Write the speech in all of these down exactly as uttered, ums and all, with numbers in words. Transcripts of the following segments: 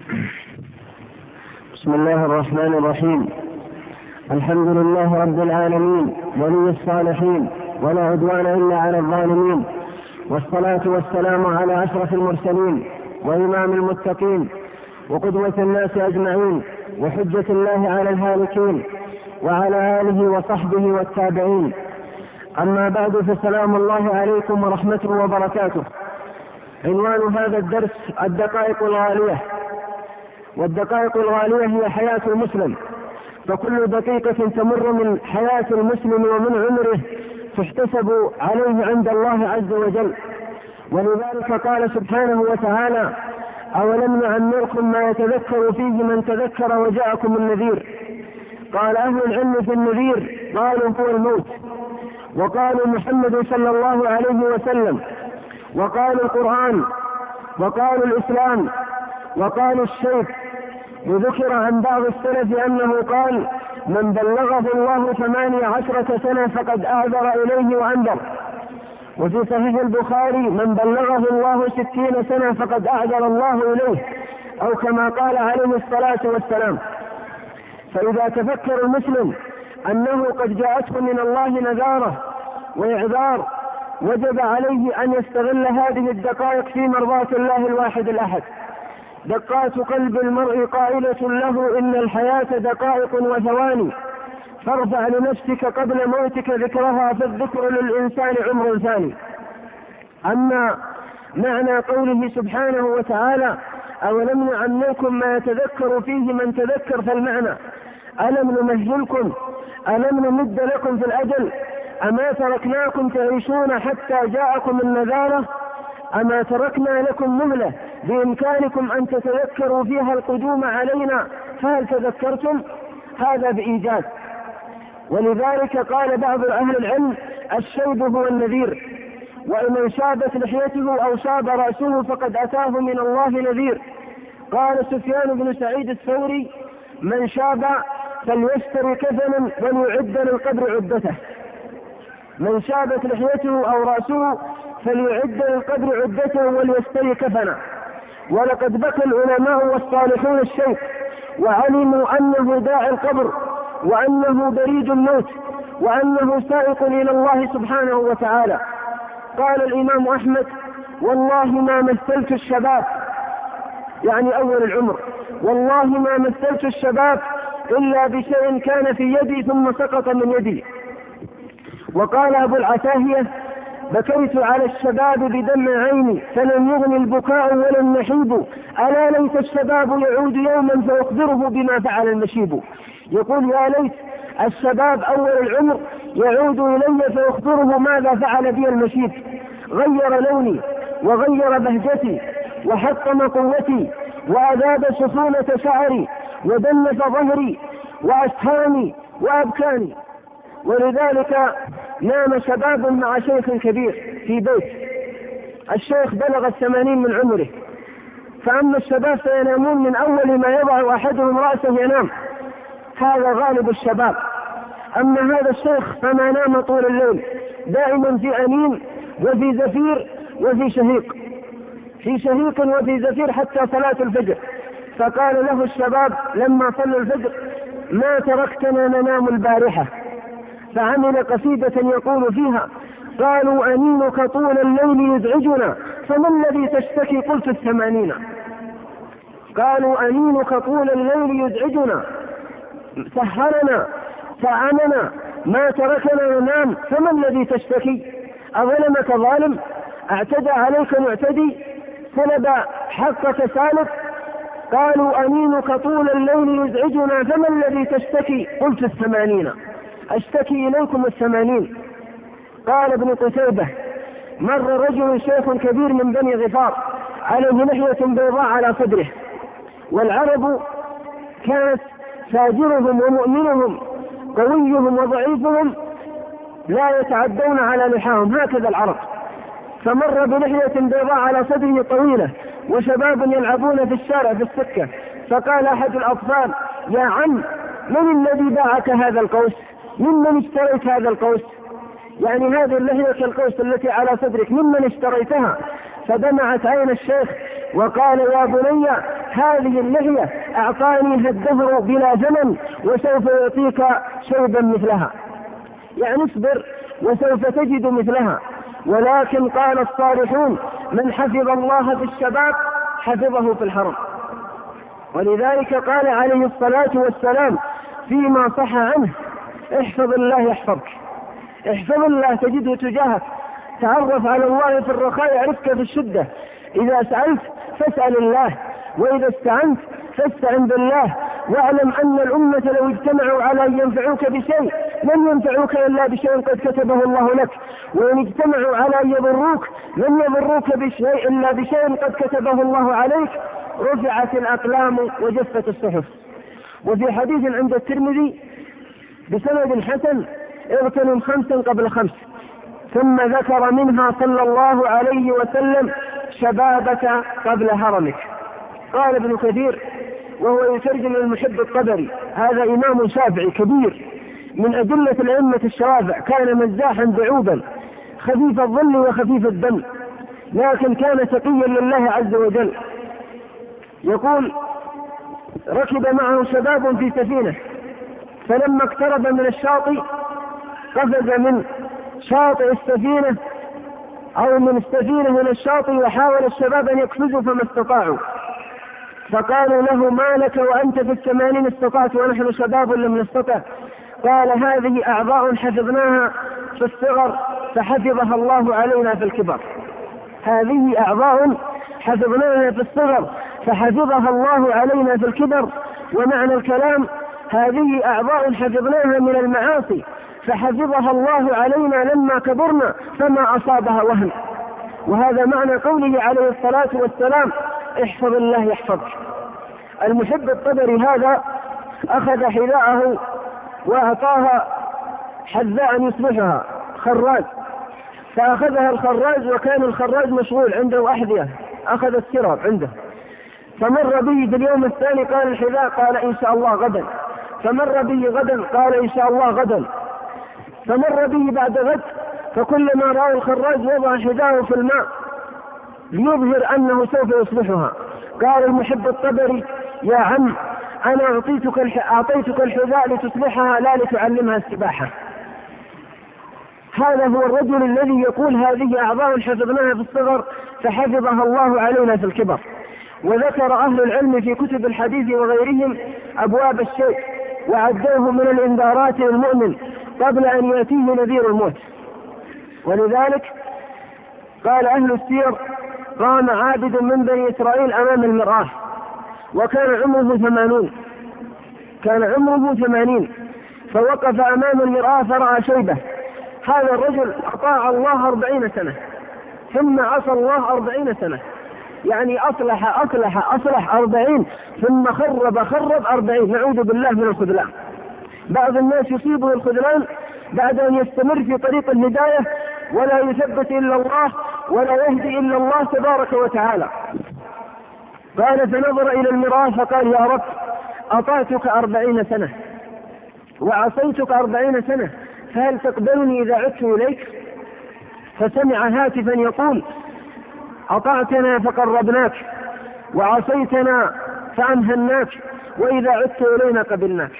بسم الله الرحمن الرحيم. الحمد لله رب العالمين ولي الصالحين، ولا عدوان إلا على الظالمين، والصلاة والسلام على أشرف المرسلين وإمام المتقين وقدوة الناس أجمعين وحجة الله على الهالكين، وعلى آله وصحبه والتابعين. أما بعد، فسلام الله عليكم ورحمته وبركاته. عنوان هذا الدرس الدقائق الغالية. والدقائق الغالية هي حياة المسلم، فكل دقيقة تمر من حياة المسلم ومن عمره تحتسب عليه عند الله عز وجل. ولذلك قال سبحانه وتعالى: أولم نعمركم ما يتذكر فيه من تذكر وجاءكم النذير. قال أهل العلم في النذير قالوا هو الموت، وقالوا محمد صلى الله عليه وسلم، وقالوا القرآن، وقالوا الإسلام، وقالوا الشيخ. وذكر عن بعض السلف أنه قال: من بلغه الله ثمانية عشرة سنة فقد أعذر إليه وأنذر. وفي صحيح البخاري: من بلغه الله ستين سنة فقد أعذر الله إليه، أو كما قال عليه الصلاة والسلام. فإذا تفكر المسلم أنه قد جاءته من الله نذارة وإعذار، وجب عليه أن يستغل هذه الدقائق في مرضاة الله الواحد الأحد. دقات قلب المرء قائلة له: إن الحياة دقائق وثواني، فارفع لنفسك قبل موتك ذكرها، فالذكر للإنسان عمر ثاني. أما معنى قوله سبحانه وتعالى: أولم نعمركم ما يتذكر فيه من تذكر، فالمعنى: ألم نمهلكم، ألم نمد لكم في الأجل، أما تركناكم تعيشون حتى جاءكم النذارة، أما تركنا لكم مهلة بإمكانكم أن تتذكروا فيها القدوم علينا، فهل تذكرتم؟ هذا بإيجاز. ولذلك قال بعض أهل العلم: الشيب هو النذير، ومن شابت لحيته أو شاب رأسه فقد أتاه من الله نذير. قال سفيان بن سعيد الثوري: من شاب فليشتري كفنا وليعد للقبر عدته. من شابت لحيته أو رأسه فليعد للقبر عدته وليشتري كفنا. ولقد بكى العلماء والصالحون الشيخ، وعلموا أنه داعي القبر، وأنه بريد الموت، وأنه سائق إلى الله سبحانه وتعالى. قال الإمام أحمد: والله ما مثلت الشباب، يعني أول العمر، والله ما مثلت الشباب إلا بشيء كان في يدي ثم سقط من يدي. وقال أبو العتاهية: بكيت على الشباب بدمع عيني، فلم يغن البكاء ولا النحيب، ألا ليت الشباب يعود يوما فأخبره بما فعل المشيب. يقول: يا ليت الشباب أول العمر يعود إلي فأخبره ماذا فعل بي المشيب. غير لوني وغير بهجتي وحطم قوتي، وأذاب سفونة شعري، ودنف ظهري، وأسهرني وأبكاني. ولذلك نام شباب مع شيخ كبير في بيت. الشيخ بلغ الثمانين من عمره، فأما الشباب فينامون من أول ما يضع أحدهم رأسه ينام، هذا غالب الشباب. أما هذا الشيخ فما نام طول الليل، دائما في أنين وفي زفير وفي شهيق، في شهيق وفي زفير حتى صلاة الفجر. فقال له الشباب لما صلوا الفجر: ما تركتنا ننام البارحة. فعمل قصيدة يقول فيها: قالوا أنينك طول الليل يزعجنا، فما الذي تشتكي؟ قلت الثمانين. قالوا أنينك طول الليل يزعجنا، سهرنا فعمنا، ما تركنا ننام، فما الذي تشتكي؟ أظلمك ظالم؟ اعتدى عليك معتدي؟ سلب حقك سالب؟ قالوا أنينك طول الليل يزعجنا، فما الذي تشتكي؟ قلت الثمانين. أشتكي إليكم الثمانين. قال ابن قتيبة: مر رجل شيخ كبير من بني غفار عليه لحية بيضاء على صدره، والعرب كانت فاجرهم ومؤمنهم قويهم وضعيفهم لا يتعدون على لحاهم، هكذا العرب. فمر بلحية بيضاء على صدره طويلة، وشباب يلعبون في الشارع في السكة. فقال أحد الأطفال: يا عم، من الذي باعك هذا القوس؟ ممن اشتريت هذا القوس؟ يعني هذه اللحية القوس التي على صدرك ممن اشتريتها؟ فدمعت عين الشيخ وقال: يا بني، هذه اللحية أعطانيها الدهر بلا ثمن وسوف يعطيك شيبا مثلها، يعني اصبر وسوف تجد مثلها. ولكن قال الصالحون من حفظ الله في الشباب حفظه في الحرم. ولذلك قال عليه الصلاة والسلام فيما صح عنه احفظ الله يحفظك، احفظ الله تجده تجاهك، تعرف على الله في الرخاء يعرفك في الشدة، إذا سألت فاسأل الله، وإذا استعنت فاستعن بالله، واعلم أن الأمة لو اجتمعوا على أن ينفعوك بشيء لن ينفعوك إلا بشيء قد كتبه الله لك، وإن اجتمعوا على أن يضروك لن يضروك بشيء إلا بشيء قد كتبه الله عليك. رفعت الأقلام وجفت الصحف. وفي حديث عند الترمذي بسند حسن اغتنم خمسا قبل خمس، ثم ذكر منها صلى الله عليه وسلم شبابك قبل هرمك. قال ابن كثير وهو يترجم المحب الطبري، هذا إمام شافعي كبير من أدلة الأئمة الشوافع، كان مزاحا بعودا خفيف الظل وخفيف الدم، لكن كان تقيا لله عز وجل. يقول ركب معه شباب في سفينة، فلما اقترب من الشاطئ قفز من شاطئ السفينة أو من السفينة إلى الشاطئ، وحاول الشباب أن يقفزوا فما استطاعوا، فقالوا له ما لك وأنت في الثمانين استطعت ونحن شباب لم نستطع؟ قال هذه أعضاء حفظناها في الصغر فحفظها الله علينا في الكبر. هذه أعضاء حفظناها في الصغر فحفظها الله علينا في الكبر. ومعنى الكلام هذه أعضاء حفظناها من المعاصي فحفظها الله علينا لما كبرنا فما أصابها وهن. وهذا معنى قوله عليه الصلاة والسلام احفظ الله يحفظك. المحب الطبري هذا أخذ حذاءه وأعطاها حذاء يصلحها خراج، فأخذها الخراج وكان الخراج مشغول عنده أحذية، أخذ السراب عنده، فمر به في اليوم الثاني قال الحذاء، قال إن شاء الله غدا، فمر به غدا قال إن شاء الله غدا، فمر به بعد غد، فكلما رأى الخراج وضع حذاءه في الماء ليظهر أنه سوف يصلحها. قال المحب الطبري يا عم أنا أعطيتك أعطيتك الحذاء لتصلحها لا لتعلمها السباحة. هذا هو الرجل الذي يقول هذه أعضاء حفظناها في الصغر فحفظها الله علينا في الكبر. وذكر أهل العلم في كتب الحديث وغيرهم أبواب الشيء وعدوه من الإنذارات للمؤمن قبل أن يأتيه نذير الموت. ولذلك قال أهل السير قام عابد من بني إسرائيل أمام المرآة وكان عمره ثمانون كان عمره ثمانين فوقف أمام المرآة فرأى شيبة. هذا الرجل أطاع الله أربعين سنة ثم عصى الله أربعين سنة، يعني أصلح أصلح أصلح أربعين ثم خرب خرب أربعين. نعوذ بالله من الخذلان. بعض الناس يصيبه الخذلان بعد أن يستمر في طريق الهداية ولا يثبت إلا الله ولا يهدي إلا الله تبارك وتعالى. قال فنظر إلى المرآة فقال يا رب أطعتك أربعين سنة وعصيتك أربعين سنة فهل تقبلني إذا عدت إليك؟ فسمع هاتفا يقول أطعتنا فقربناك وعصيتنا فأمهناك وإذا عدت إلينا قبلناك.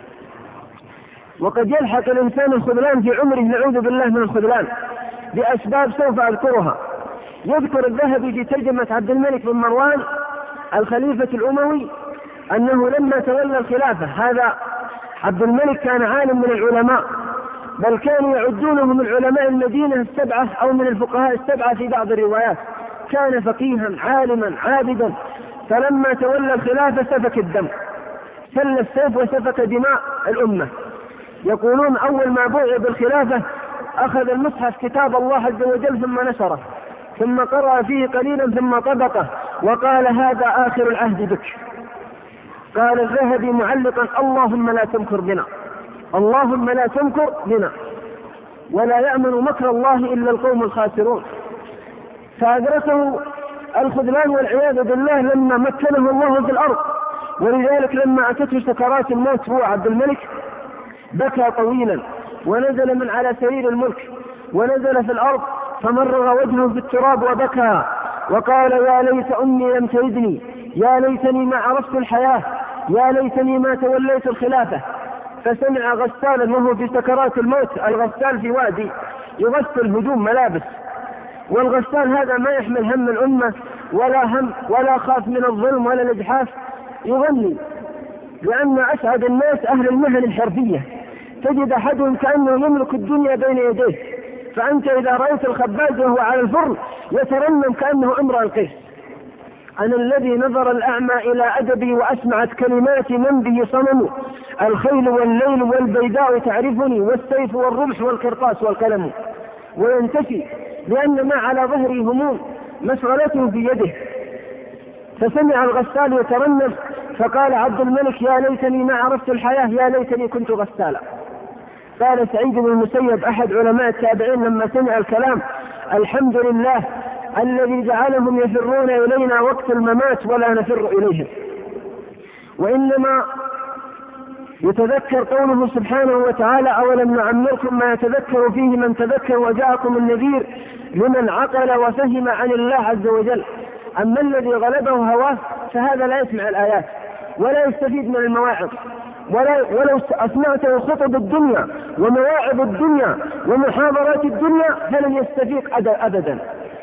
وقد يلحق الإنسان الخذلان في عمره نعوذ بالله من الخذلان بأسباب سوف أذكرها. يذكر الذهبي في ترجمة عبد الملك بن مروان الخليفة الأموي أنه لما تولى الخلافة، هذا عبد الملك كان عالم من العلماء بل كانوا يعدونه من علماء المدينة السبعة أو من الفقهاء السبعة في بعض الروايات، كان فقيها عالما عابدا. فلما تولى الخلافة سفك الدم، سل السيف وسفك دماء الأمة. يقولون أول ما بوعي بالخلافة أخذ المصحف كتاب الله عز وجل ثم نشره ثم قرأ فيه قليلا ثم طبقه وقال هذا آخر العهد بك. قال الذهبي معلقا اللهم لا تمكر بنا، اللهم لا تمكر بنا، ولا يأمن مكر الله إلا القوم الخاسرون. فأدركه الخذلان والعياذ بالله لما مكنه الله في الأرض. ولذلك لما أتته سكرات الموت هو عبد الملك بكى طويلا ونزل من على سرير الملك ونزل في الأرض فمرغ وجهه في التراب وبكى وقال يا ليت أمي لم تلدني، يا ليتني ما عرفت الحياة، يا ليتني ما توليت الخلافة. فسمع غسالا وهو في سكرات الموت، الغسال في وادي يغسل هدوم ملابس، والغسال هذا ما يحمل هم الأمة ولا هم ولا خاف من الظلم ولا الإجحاف، يغني، لأن أسعد الناس أهل المهن الحرفية، تجد أحدهم كأنه يملك الدنيا بين يديه، فأنت إذا رأيت الخباز وهو على الفرن يترنم كأنه امرأ القيس. أنا الذي نظر الأعمى إلى أدبي وأسمعت كلمات من به صنم، الخيل والليل والبيداء تعرفني، والسيف والرمح والقرطاس والقلم. وينتفي لأن ما على ظهري هموم مشغلته في يده. فسمع الغسال يترنم فقال عبد الملك يا ليتني ما عرفت الحياة، يا ليتني كنت غسالا. قال سعيد بن المسيب أحد علماء التابعين لما سمع الكلام: الحمد لله الذي جعلهم يفرون إلينا وقت الممات ولا نفر إليهم. وإنما يتذكر قوله سبحانه وتعالى: أولم نعمركم ما يتذكر فيه من تذكر وجاءكم النذير لمن عقل وفهم عن الله عز وجل. أما الذي غلبه هواه فهذا لا يسمع الآيات ولا يستفيد من المواعظ، ولو أسمعته خطب الدنيا ومواعظ الدنيا ومحاضرات الدنيا فلن يستفيق أبدا.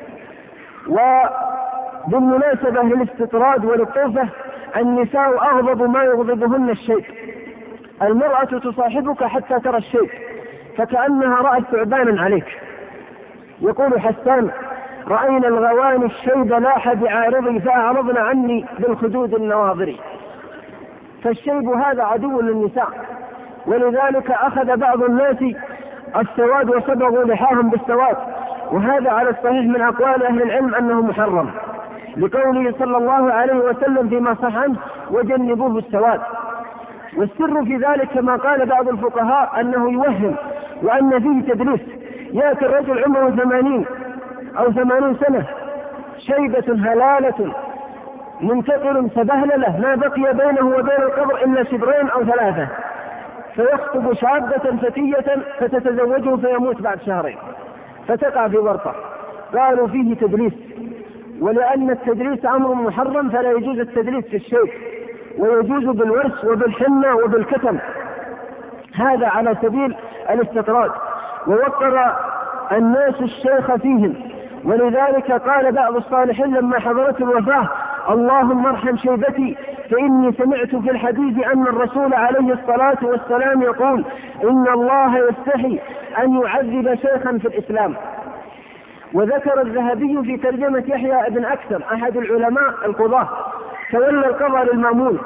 وبالمناسبة للاستطراد والطوفة، النساء أغضب ما يغضبهن الشيء. المرأة تصاحبك حتى ترى الشيء فكأنها رأت ثعبانا عليك. يقول حسان: رأينا الغواني الشيب لاح بعارضي فأعرضنا عني بالخدود النواظر. فالشيب هذا عدو للنساء، ولذلك أخذ بعض الناس السواد وصبغوا لحاهم بالسواد، وهذا على الصحيح من أقوال أهل العلم أنه محرم، لقوله صلى الله عليه وسلم فيما صح عنه: وجنبوه السواد. والسر في ذلك كما قال بعض الفقهاء أنه يوهم وأن فيه تدليس. يأتي الرجل عمره ثمانين أو ثمانين سنة، شيبة هلالة منتقل سبهلله ما بقي بينه وبين القبر إلا شبرين أو ثلاثة، فيخطب شابة فتية فتتزوجه فيموت بعد شهرين فتقع في ورطة. قالوا فيه تدليس، ولأن التدليس أمر محرم فلا يجوز التدليس في الشيء، ويجوز بالورس وبالحنة وبالكتم، هذا على سبيل الاستطراد. ووقر الناس الشيخ فيهم، ولذلك قال بعض الصالحين لما حضرت الوفاة: اللهم ارحم شيبتي فإني سمعت في الحديث أن الرسول عليه الصلاة والسلام يقول: إن الله يستحي أن يعذب شيخا في الإسلام. وذكر الذهبي في ترجمة يحيى بن أكثر أحد العلماء القضاة تولى القضاء للمامون،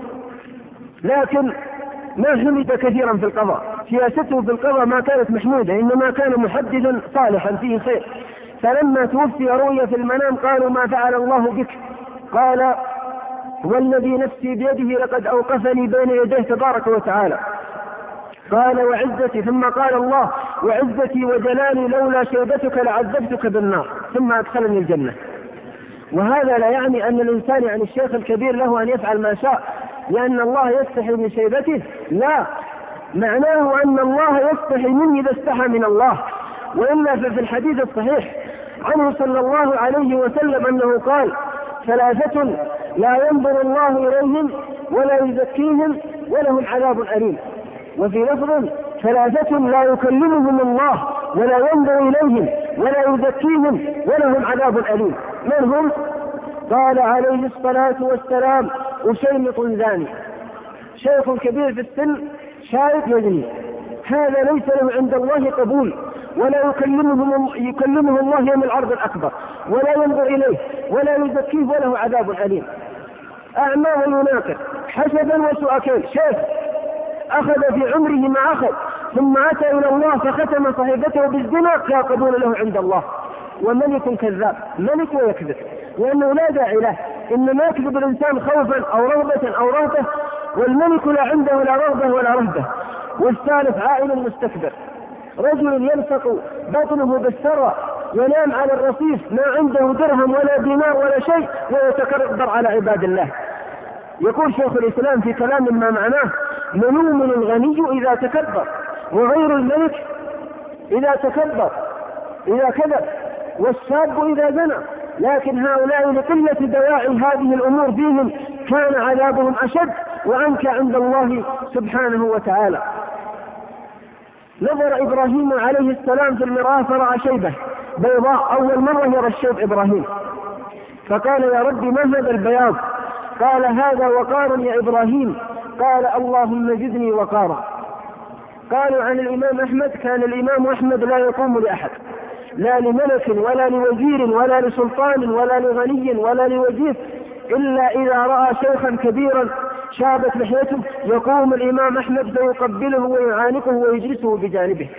لكن ما حمد كثيرا في القضاء، سياسته في القضاء ما كانت محمودة، إنما كان محدثا صالحا فيه خير. فلما توفي رؤيا في المنام قالوا: ما فعل الله بك؟ قال: والذي نفسي بيده لقد أوقفني بين يديه تبارك وتعالى. قال: وعزتي، ثم قال الله: وعزتي وجلالي لولا شيبتك لعذبتك بالنار ثم أدخلني الجنة. وهذا لا يعني أن الإنسان يعني الشيخ الكبير له أن يفعل ما شاء لأن الله يستحي من شيبته، لا، معناه أن الله يستحي منه إذا استحى من الله. وإلا ففي الحديث الصحيح عنه صلى الله عليه وسلم أنه قال: ثلاثة لا ينظر الله إليهم ولا يزكيهم ولهم عذاب أليم. وفي لفظ: ثلاثة لا يكلمهم الله ولا ينظر إليهم ولا يزكيهم ولهم عذاب أليم. من هم؟ قال عليه الصلاة والسلام: أشيمط زاني، شيخ كبير في السن شايب يزني، هذا ليس له عند الله قبول، ولا يكلمه, يكلمه الله يوم العرض الأكبر، ولا ينظر إليه ولا يزكيه وله عذاب أليم. أعمى ويناقر، حسبا وسؤكين، شيخ أخذ في عمره ما أخذ ثم أتى إلى الله فختم صحيفته بالزنا لا قبول له عند الله. وملك كذاب، ملك ويكذب، لأنه لا داعي له، إنما يكذب الإنسان خوفا أو رغبة أو رهبة، والملك لا عنده لا رغبة ولا رهبة. والثالث عائل مستكبر، رجل يلصق بطنه بالثرى ينام على الرصيف ما عنده درهم ولا دينار ولا شيء ويتكبر على عباد الله. يقول شيخ الإسلام في كلام ما معناه: ملوم الغني إذا تكبر وغير الملك إذا تكبر إذا كذب، والشاب إذا زنى لكن هؤلاء لقلة دواعي هذه الأمور فيهم كان عذابهم أشد وأنكى عند الله سبحانه وتعالى. نظر إبراهيم عليه السلام في المرآة فرأى شيبة بيضاء، أول مرة يرى الشيب إبراهيم، فقال يا رب ما هذا البياض؟ قال هذا وقار يا إبراهيم. قال اللهم زدني وقارا. قالوا عن الإمام أحمد كان الإمام أحمد لا يقوم لأحد، لا لملك ولا لوزير ولا لسلطان ولا لغني ولا لوزير، إلا إذا رأى شيخا كبيرا شابت لحيته يقوم الإمام أحمد فيقبله ويعانقه ويجلسه بجانبه.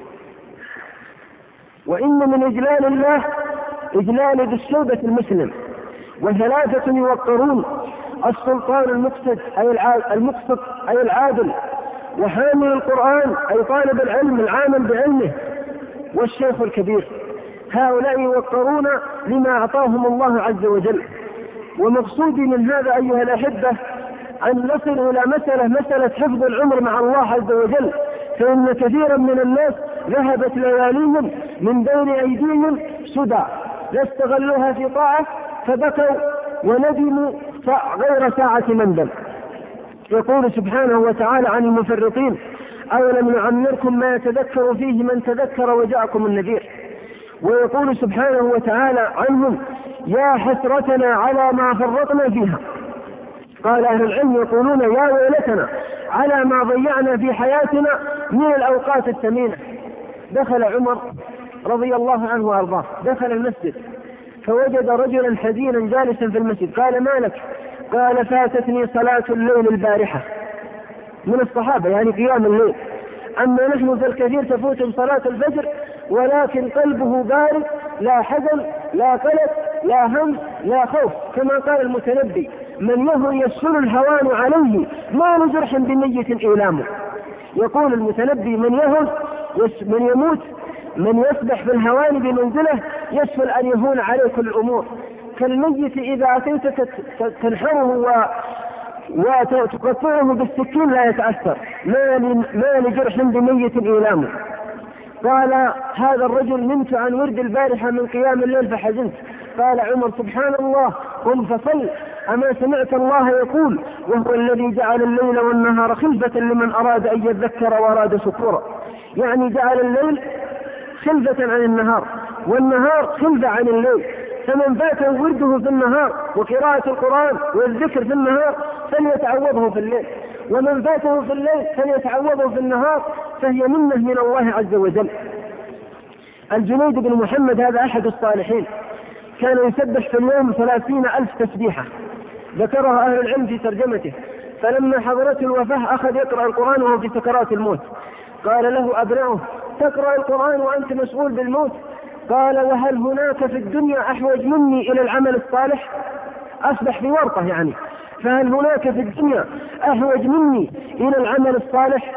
وإن من إجلال الله إجلال ذي الشوبة المسلم، وثلاثة يوقرون: السلطان المقسط أي المقسط أي العادل، وحامل القرآن أي طالب العلم العامل بعلمه، والشيخ الكبير. هؤلاء يوقرون لما أعطاهم الله عز وجل. ومقصودي من هذا أيها الأحبة أن نصل إلى مسألة مسألة حفظ العمر مع الله عز وجل، فإن كثيرا من الناس ذهبت لياليهم من بين أيديهم سدى، لا استغلوها في طاعة فبكوا وندموا غير ساعة مندم. يقول سبحانه وتعالى عن المفرطين: أولم نعمركم ما يتذكر فيه من تذكر وجاءكم النذير. ويقول سبحانه وتعالى عنهم: يا حسرتنا على ما فرطنا فيها. قال أهل العلم يقولون: يا ويلتنا على ما ضيعنا في حياتنا من الأوقات الثمينة. دخل عمر رضي الله عنه وأرضاه دخل المسجد فوجد رجلا حزينا جالسا في المسجد. قال: ما لك؟ قال: فاتتني صلاة الليل البارحة. من الصحابة يعني قيام الليل. أما نحن فالكثير تفوت صلاة الفجر ولكن قلبه بارد، لا حزن لا قلق لا هم لا خوف، كما قال المتنبي: من يهوى يسهل الهوان عليه ما لجرح بميت إيلامه. يقول المتنبي: من يهوى من يموت من يسبح في الهوان بمنزله يسهل أن يهون عليه كل الأمور. كالميت إذا أتيت تنحره و وتقطعه بالسكين لا يتأثر، ما لجرح بميت إيلامه. قال هذا الرجل: نمت عن ورد البارحة من قيام الليل فحزنت. قال عمر: سبحان الله، قم فصل. أما سمعت الله يقول: وهو الذي جعل الليل والنهار خلفة لمن أراد أن يذكر وأراد شكورا. يعني جعل الليل خلفة عن النهار والنهار خلفة عن الليل، فمن فاته ورده في النهار وقراءة القرآن والذكر في النهار فليتعوضه في الليل، ومن فاته في الليل فليتعوضه في النهار، فهي منة من الله عز وجل. الجنيد بن محمد هذا أحد الصالحين كان يسبح في اليوم ثلاثين ألف تسبيحة، ذكرها أهل العلم في ترجمته. فلما حضرته الوفاة أخذ يقرأ القرآن وهو في سكرات الموت. قال له أبنائه: تقرأ القرآن وأنت مشغول بالموت؟ قال: وهل هناك في الدنيا أحوج مني إلى العمل الصالح؟ أصبح في ورطة يعني. فهل هناك في الدنيا أحوج مني إلى العمل الصالح؟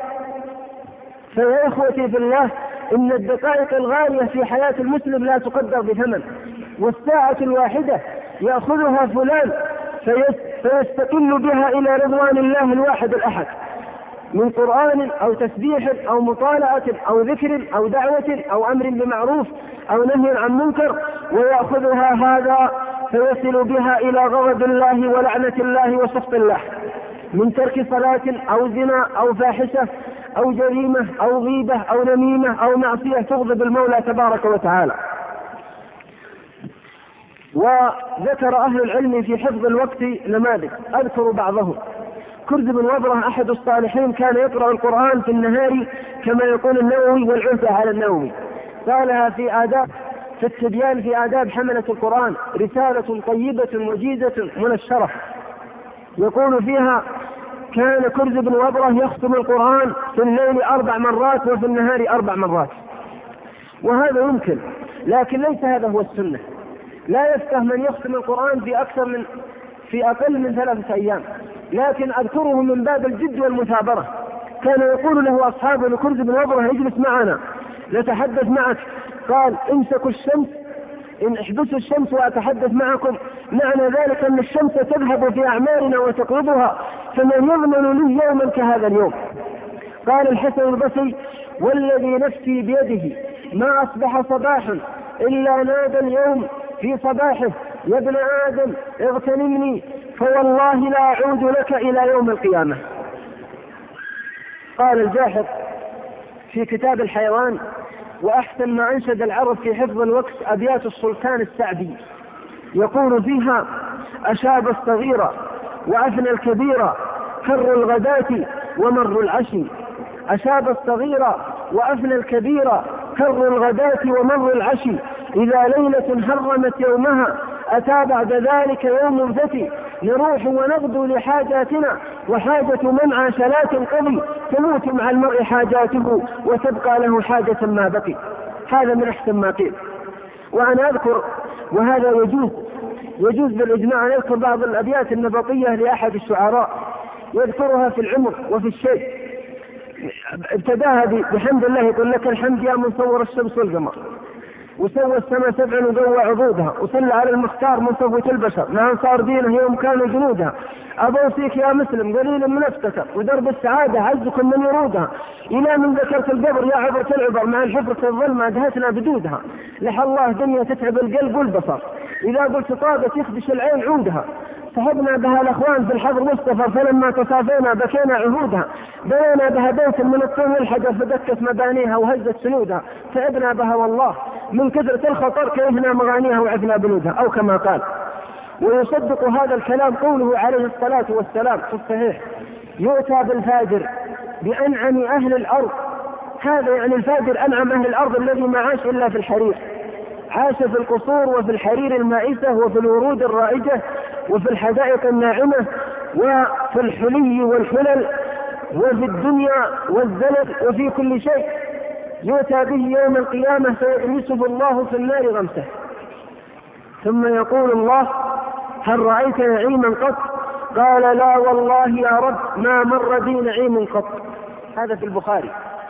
فيا إخوتي في الله، إن الدقائق الغالية في حياة المسلم لا تقدر بثمن، والساعة الواحدة يأخذها فلان فيستقل بها إلى رضوان الله الواحد الأحد، من قرآن أو تسبيح أو مطالعة أو ذكر أو دعوة أو أمر بمعروف أو نهي عن منكر، ويأخذها هذا فيصل بها إلى غضب الله ولعنة الله وسخط الله، من ترك صلاة أو زنا أو فاحشة أو جريمة أو غيبة أو نميمة أو معصية تغضب المولى تبارك وتعالى. وذكر أهل العلم في حفظ الوقت نماذج، أذكر بعضهم. كرز بن وبرة أحد الصالحين كان يقرأ القرآن في النهار كما يقول النووي والعزة على النووي. قالها في آداب في التبيان في آداب حملة القرآن، رسالة طيبة وجيزة منشرة. يقول فيها: كان كرز بن وبرة يختم القرآن في الليل أربع مرات وفي النهار أربع مرات. وهذا يمكن، لكن ليس هذا هو السنة. لا يفقه من يختم القرآن في أكثر من في أقل من ثلاثة أيام، لكن أذكره من باب الجد والمثابرة. كان يقول له أصحابه لكرز بن وبرة: اجلس معنا نتحدث معك. قال: امسكوا الشمس، إن احبسوا الشمس وأتحدث معكم. معنى ذلك أن الشمس تذهب في أعمارنا وتقرضها، فمن يضمن لي يوما كهذا اليوم؟ قال الحسن البصري: والذي نفسي بيده ما أصبح صباح إلا نادى اليوم في صباحه: يا ابن آدم اغتنمني فوالله لا أعود لك إلى يوم القيامة. قال الجاحظ في كتاب الحيوان: وأحسن ما أنشد العرب في حفظ الوقت أبيات السلطان السعدي، يقول فيها: أشاب الصغيرة وأفنى الكبيرة كر الغداة ومر العشي. أشاب الصغيرة وأفنى الكبيرة كر الغداة ومر العشي. إذا ليلة هرمت يومها أتى بعد ذلك يوم فتي. نروح ونغدو لحاجاتنا وحاجة من عاش لا تنقضي. تموت مع المرء حاجاته وتبقى له حاجة ما بقي. هذا من أحسن ما قيل. وأنا أذكر، وهذا يجوز يجوز بالإجماع، أن يذكر بعض الأبيات النبطية لأحد الشعراء يذكرها في العمر وفي الشيء. ابتداها بحمد الله، يقول: لك الحمد يا من صور الشمس والقمر وسوى السماء سبعا وقوى عضودها وصلى على المختار من صفوة البشر مع أنصار دينه يوم كانوا جنودها. أبوصيك يا مسلم قليل من افتكر ودرب السعادة عزكم من يرودها. إلى من ذكرت القبر يا عبرة العبر مع الحفرة الظلمة أدهتنا بدودها. لح الله دنيا تتعب القلب والبصر إذا قلت طابت يخدش العين عودها. صحبنا بها الأخوان في الحضر مصطفى فلما تصافينا بكينا عهودها. بنينا بها بيت من الطين والحجر فدكت مبانيها وهزت سنودها. تعبنا بها والله من كثرة الخطر كرهنا مغانيها وعفنا بنودها، أو كما قال. ويصدق هذا الكلام قوله عليه الصلاة والسلام في الصحيح: يؤتى بالفاجر بأنعم أهل الأرض. هذا يعني الفاجر أنعم أهل الأرض الذي ما عاش إلا في الحرير، عاش في القصور وفي الحرير المائسة وفي الورود الرائجة وفي الحدائق الناعمة وفي الحلي والحلل وفي الدنيا والزلف وفي كل شيء. يؤتى به يوم القيامة فيغمسه الله في النار غمسه. ثم يقول الله: هل رأيت نعيما قط؟ قال: لا والله يا رب ما مر بي نعيم قط. هذا في البخاري.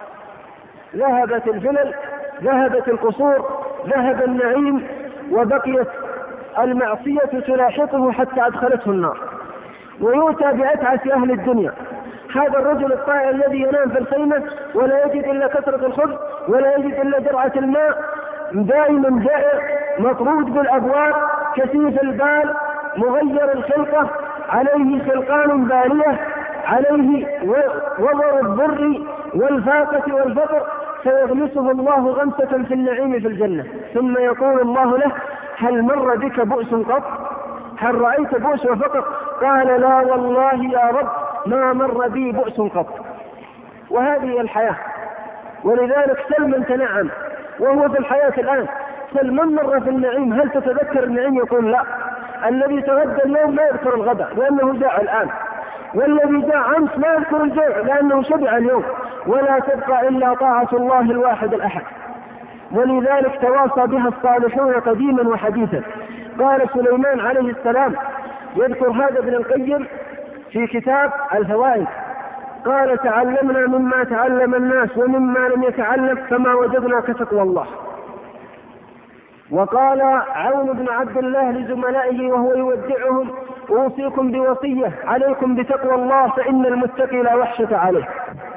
ذهبت الفلل، ذهبت القصور، ذهب النعيم، وبقيت المعصية تلاحقه حتى أدخلته النار. ويؤتى بأتعس أهل الدنيا: هذا الرجل الطائع الذي ينام في الخيمة ولا يجد إلا كثرة الخبز ولا يجد إلا درعة الماء، دائما جائع، مطرود بالأبواب، كثيف البال، مغير الخلقة، عليه خلقان بالية، عليه وضر الضر والفاقة والفقر، فيغمسه الله غمسة في النعيم في الجنة. ثم يقول الله له: هل مر بك بؤس قط؟ هل رأيت بؤس وفقر؟ قال: لا والله يا رب ما مر بي بؤس قط. وهذه الحياة. ولذلك سل من تنعم وهو في الحياة الآن. سل من مر في النعيم هل تتذكر النعيم؟ يقول: لا. الذي تغدى اليوم ما يذكر الغداء لأنه جاع الآن، والذي جاع أمس ما يذكر الجوع لأنه شبع اليوم. ولا تبقى إلا طاعة الله الواحد الأحد. ولذلك تواصى بها الصالحون قديما وحديثا. قال سليمان عليه السلام، يذكر هذا ابن القيم في كتاب الفوائد، قال: تعلمنا مما تعلم الناس ومما لم يتعلم فما وجدنا كتقوى الله. وقال عون بن عبد الله لزملائه وهو يودعهم: أوصيكم بوصية عليكم بتقوى الله فإن المتقي لا وحشة عليه.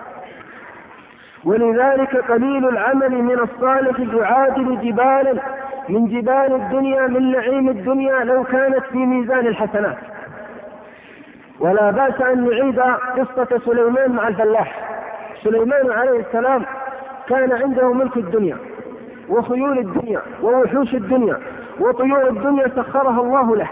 ولذلك قليل العمل من الصالح يعادل جبالا من جبال الدنيا من نعيم الدنيا لو كانت في ميزان الحسنات. ولا بأس أن نعيد قصة سليمان مع الفلاح. سليمان عليه السلام كان عنده ملك الدنيا وخيول الدنيا ووحوش الدنيا وطيور الدنيا سخرها الله له.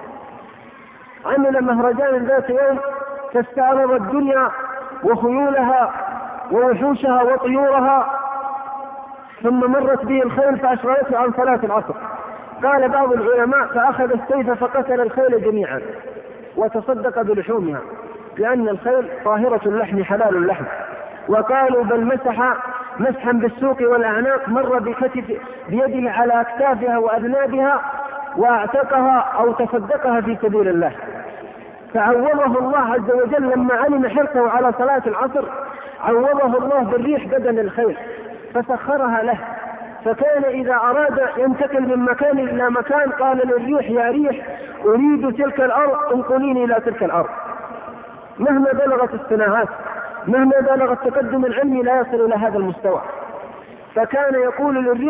عمل مهرجان ذات يوم فاستعرض الدنيا وخيولها ووحوشها وطيورها، ثم مرت به الخيل فأشغلته عن صلاة العصر. قال بعض العلماء: فأخذ السيف فقتل الخيل جميعا وتصدق بلحومها، لأن الخيل طاهرة اللحم حلال اللحم. وقالوا: بل مسح مسحا بالسوق والأعناق، مر بكتف بيده على أكتافها وأذنابها واعتقها أو تصدقها في سبيل الله. فعوضه الله عز وجل لما علم حرصه على صلاة العصر، عوضه الله بالريح بدن الخيل فسخرها له. فكان إذا أراد ينتقل من مكان إلى مكان قال للريح: يا ريح أريد تلك الأرض انقليني إلى تلك الأرض. مهما بلغت الصناعات، مهما بلغ التقدم العلمي لا يصل إلى هذا المستوى. فكان يقول للريح: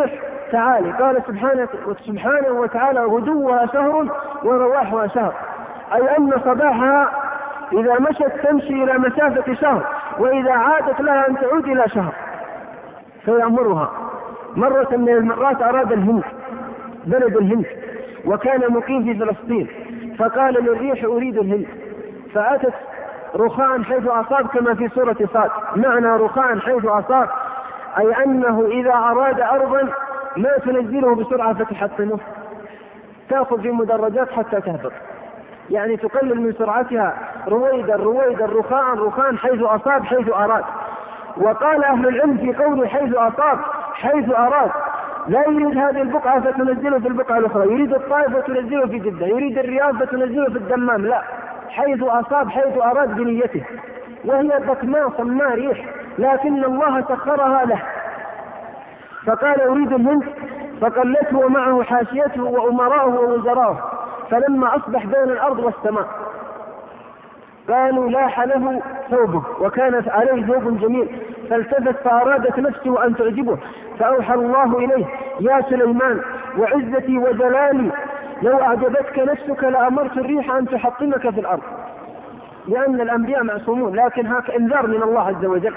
تعالي. قال سبحانه, سبحانه وتعالى غدوها شهر ورواحها شهر، أي أن صباحها إذا مشت تمشي إلى مسافة شهر، وإذا عادت لها أن تعود إلى شهر فيأمرها. مرة من المرات أراد الهند، بلد الهند، وكان مقيم في فلسطين، فقال للريح أريد الهند، فأتت رخاء حيث أصاب كما في سورة صاد. معنى رخاء حيث أصاب أي أنه إذا أراد أرضا ما تنزله بسرعة فتحطمه، تأخذ في مدرجات حتى تهبط، يعني تقلل من سرعتها رويدا رويدا رخاء رخاء حيث أصاب حيث أراد. وقال أهل العلم في قوله حيث أصاب حيث أراد لا يريد هذه البقعة فتنزله في البقعة الأخرى، يريد الطائف فتنزله في جدة، يريد الرياض فتنزله في الدمام، لا، حيث أصاب حيث أراد بنيته، وهي بكماء صماء ريح لكن الله سخرها له. فقال أريد الهند، فقلته ومعه حاشيته وأمراؤه ووزراؤه، فلما أصبح بين الأرض والسماء قالوا لاح له ثوبه وكانت عليه ثوب جميل، فالتفت فأرادت نفسه أن تعجبه، فأوحى الله إليه يا سليمان وعزتي وجلالي لو أعجبتك نفسك لأمرت الريح أن تحطمك في الأرض، لأن الأنبياء معصومون، لكن هاك انذار من الله عز وجل.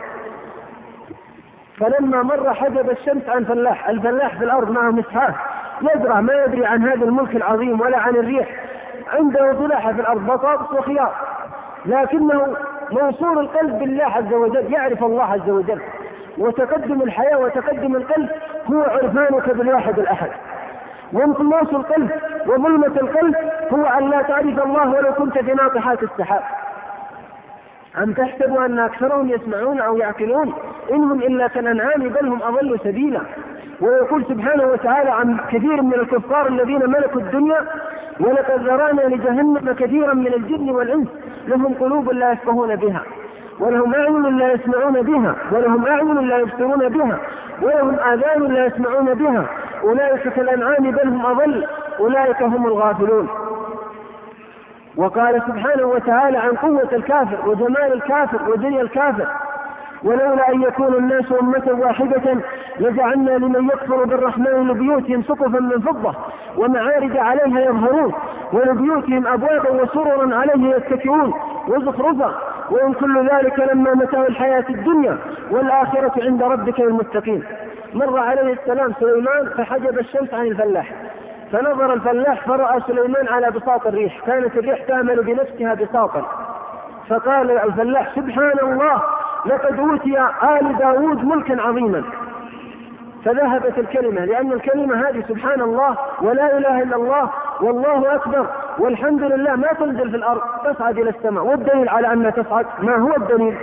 فلما مر حجب الشمس عن فلاح، الفلاح في الأرض معه مسحاه يزرع، ما يدري عن هذا الملك العظيم ولا عن الريح، عنده فلاحة في الأرض بطاطس وخيار، لكنه موصول القلب بالله عز وجل، يعرف الله عز وجل. وتقدم الحياة وتقدم القلب هو عرفانك بالواحد الأحد، وانطماس القلب وظلمة القلب هو أن لا تعرف الله ولو كنت في ناطحات السحاب. أم تحسب أن أكثرهم يسمعون أو يعقلون إنهم إلا كالأنعام بل هم أضل سبيلا. ويقول سبحانه وتعالى عن كثير من الكفار الذين ملكوا الدنيا ولقد ذرانا لجهنم كثيرا من الجن والإنس لهم قلوب لا يفقهون بها ولهم أعين لا يسمعون بها ولهم أعين لا يبصرون بها ولهم آذان لا يسمعون بها أولئك كالأنعام بل هم أضل أولئك هم الغافلون. وقال سبحانه وتعالى عن قوة الكافر وجمال الكافر ودنيا الكافر ولولا أن يكون الناس أمة واحدة لجعلنا لمن يكفر بالرحمن لبيوتهم سقفا من فضة ومعارج عليها يظهرون ولبيوتهم أبوابا وسررا عليه يتكئون وزخرفا وإن كل ذلك لما متاع الحياة الدنيا والآخرة عند ربك للمتقين. مر عليه السلام سليمان فحجب الشمس عن الفلاح، فنظر الفلاح فرأى سليمان على بساط الريح، كانت الريح تعمل بنفسها بساطا، فقال الفلاح سبحان الله لقد أوتي آل داود ملكا عظيما، فذهبت الكلمة، لأن الكلمة هذه سبحان الله ولا إله إلا الله والله أكبر والحمد لله ما تنزل في الأرض، تصعد إلى السماء. والدليل على أنها تصعد ما هو الدليل؟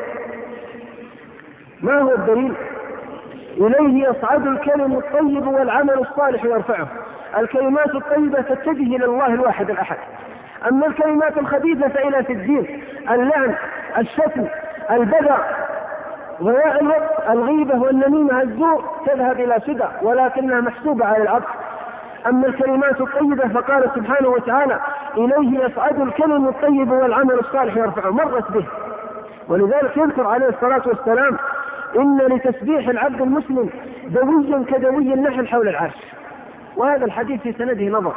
ما هو الدليل؟ إليه يصعد الكلم الطيب والعمل الصالح يرفعه. الكلمات الطيبة تتجه إلى الله الواحد الأحد، أما الكلمات الخبيثة فإلى في الدين، اللعن، الشتم، البذاء، ضياع الوقت، الغيبة والنميمة، الزور، تذهب إلى سدى ولكنها محسوبة على العبد. أما الكلمات الطيبة فقال سبحانه وتعالى إليه يصعد الكلم الطيب والعمل الصالح يرفعه، مرت به. ولذلك يذكر عليه الصلاة والسلام إن لتسبيح العبد المسلم دويا كدوي النحل حول العرش، وهذا الحديث في سنده نظر.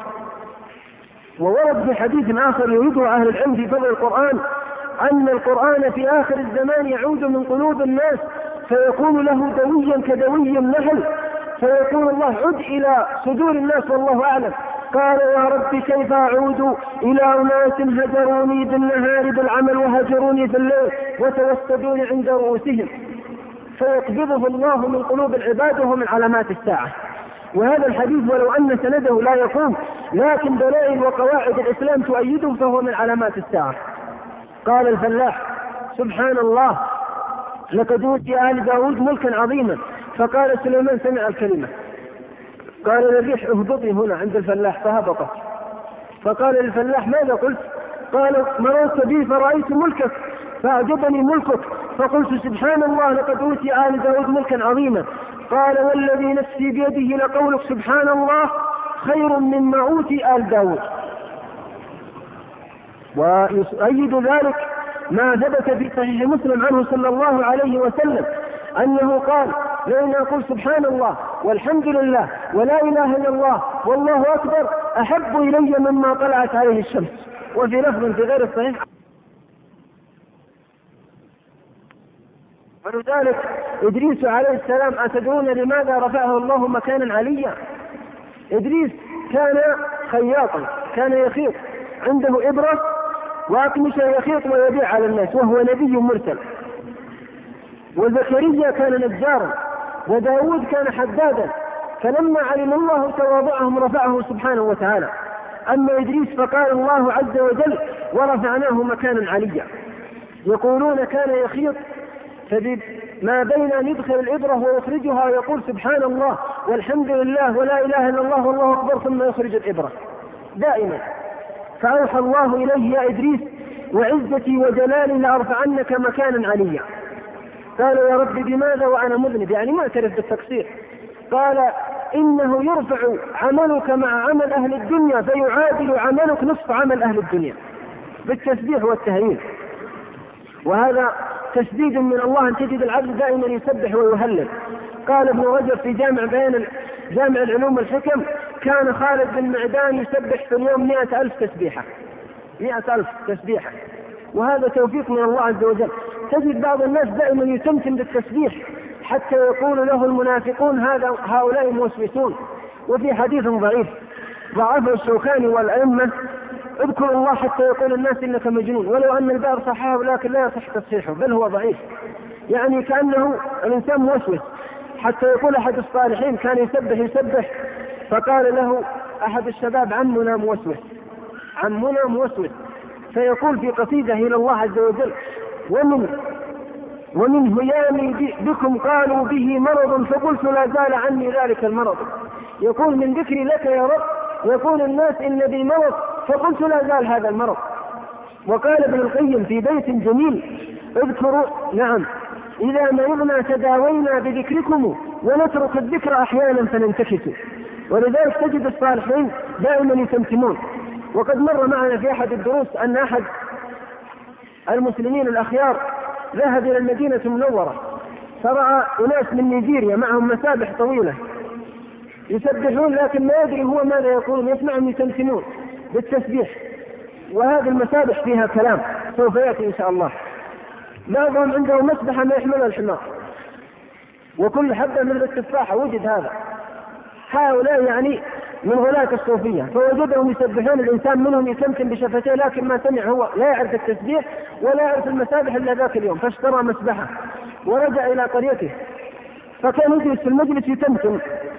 وورد في حديث آخر يريده أهل العلم في فضل القرآن أن القرآن في آخر الزمان يعود من قلوب الناس فيكون له دويا كدوي النحل، فيقول الله عد إلى صدور الناس والله أعلم. قال يا رب كيف أعود إلى أناس هجروني بالنهار بالعمل وهجروني في الليل وتوسدوني عند رؤوسهم، فيقبضه الله من قلوب العباد وهو من علامات الساعة. وهذا الحديث ولو أن سنده لا يقوم لكن دلائل وقواعد الإسلام تؤيده فهو من علامات الساعة. قال الفلاح سبحان الله لقد أوتي آل داود ملكا عظيما، فقال سليمان سمع الكلمة قال للريح اهبطي هنا عند الفلاح، فهبطت. فقال للفلاح ماذا قلت؟ قال مررت بي فرأيت ملكك فأعجبني ملكك فقلت سبحان الله لقد أوتي آل داود ملكا عظيما. قال والذي نفسي بيده لقولك سبحان الله خير مما أوتي آل داود. ويؤيد ذلك ما ثبت في صحيح مسلم عنه صلى الله عليه وسلم أنه قال لأن أقول سبحان الله والحمد لله ولا إله إلا الله والله أكبر أحب إلي مما طلعت عليه الشمس. وفي لفظ في غير الصحيح. ولذلك إدريس عليه السلام أتدرون لماذا رفعه الله مكانا عليا؟ إدريس كان خياطا، كان يخيط، عنده إبرة وأقمشة يخيط ويبيع على الناس، وهو نبي مرسل. وزكريا كان نجارا، وداود كان حدادا، فلما علم الله تواضعهم رفعه سبحانه وتعالى. أما إدريس فقال الله عز وجل ورفعناه مكانا عليا. يقولون كان يخيط، فما بين أن يدخل الإبرة ويخرجها يقول سبحان الله والحمد لله ولا إله إلا الله والله أكبر ثم يخرج الإبرة دائما. فأوحى الله إليه يا إدريس وعزتي وجلالي لأرفعنك مكانا عليا. قال يا رب بماذا وأنا مذنب؟ يعني ما اعترف بالتقصير. قال إنه يرفع عملك مع عمل أهل الدنيا فيعادل عملك نصف عمل أهل الدنيا بالتسبيح والتهليل. وهذا تسديد من الله أن تجد العبد دائما يسبح ويهلل. قال ابن رجب في جامع بيان جامع العلوم والحكم كان خالد بن معدان يسبح في اليوم مئة ألف تسبيحة مئة ألف تسبيحة. وهذا توفيق من الله عز وجل. تجد بعض الناس دائما يتمتم بالتسبيح حتى يقول له المنافقون هذا هؤلاء موسوسون. وفي حديث ضعيف ضعفه الشوكاني والأئمة اذكر الله حتى يقول الناس إنك مجنون، ولو أن البعض صححه لكن لا يصح تصحيحه بل هو ضعيف. يعني كأنه الإنسان موسوس حتى يقول أحد الصالحين كان يسبح يسبح فقال له أحد الشباب عمنا موسوس عمنا موسوس، فيقول في قصيدة إلى الله عز وجل ومن ومن هيامي بكم قالوا به مرض فقلت لا زال عني ذلك المرض. يقول من ذكري لك يا رب يقول الناس إن بي مرض فقلت لا زال هذا المرض. وقال ابن القيم في بيت جميل اذكروا نعم إذا مرضنا تداوينا بذكركم ونترك الذكر أحيانا فننتكس. ولذلك تجد الصالحين دائما يتمتمون. وقد مر معنا في أحد الدروس أن أحد المسلمين الأخيار ذهب إلى المدينة المنورة فرأى أناس من نيجيريا معهم مسابح طويلة يسبحون لكن ما يدري هو ماذا يقولون، يسمعهم يتمتمون بالتسبيح. وهذه المسابح فيها كلام سوف يأتي إن شاء الله. بعضهم عنده مسبحة ما يحملها الحمار وكل حبة من التفاحة وجد هذا. هؤلاء يعني من غلاة الصوفية فوجدهم يسبحون الإنسان منهم يتمتم بشفتيه لكن ما سمع هو لا يعرف التسبيح ولا يعرف المسابح إلا ذاك اليوم، فاشترى مسبحة ورجع إلى قريته فكان يجلس في المجلس يتمتم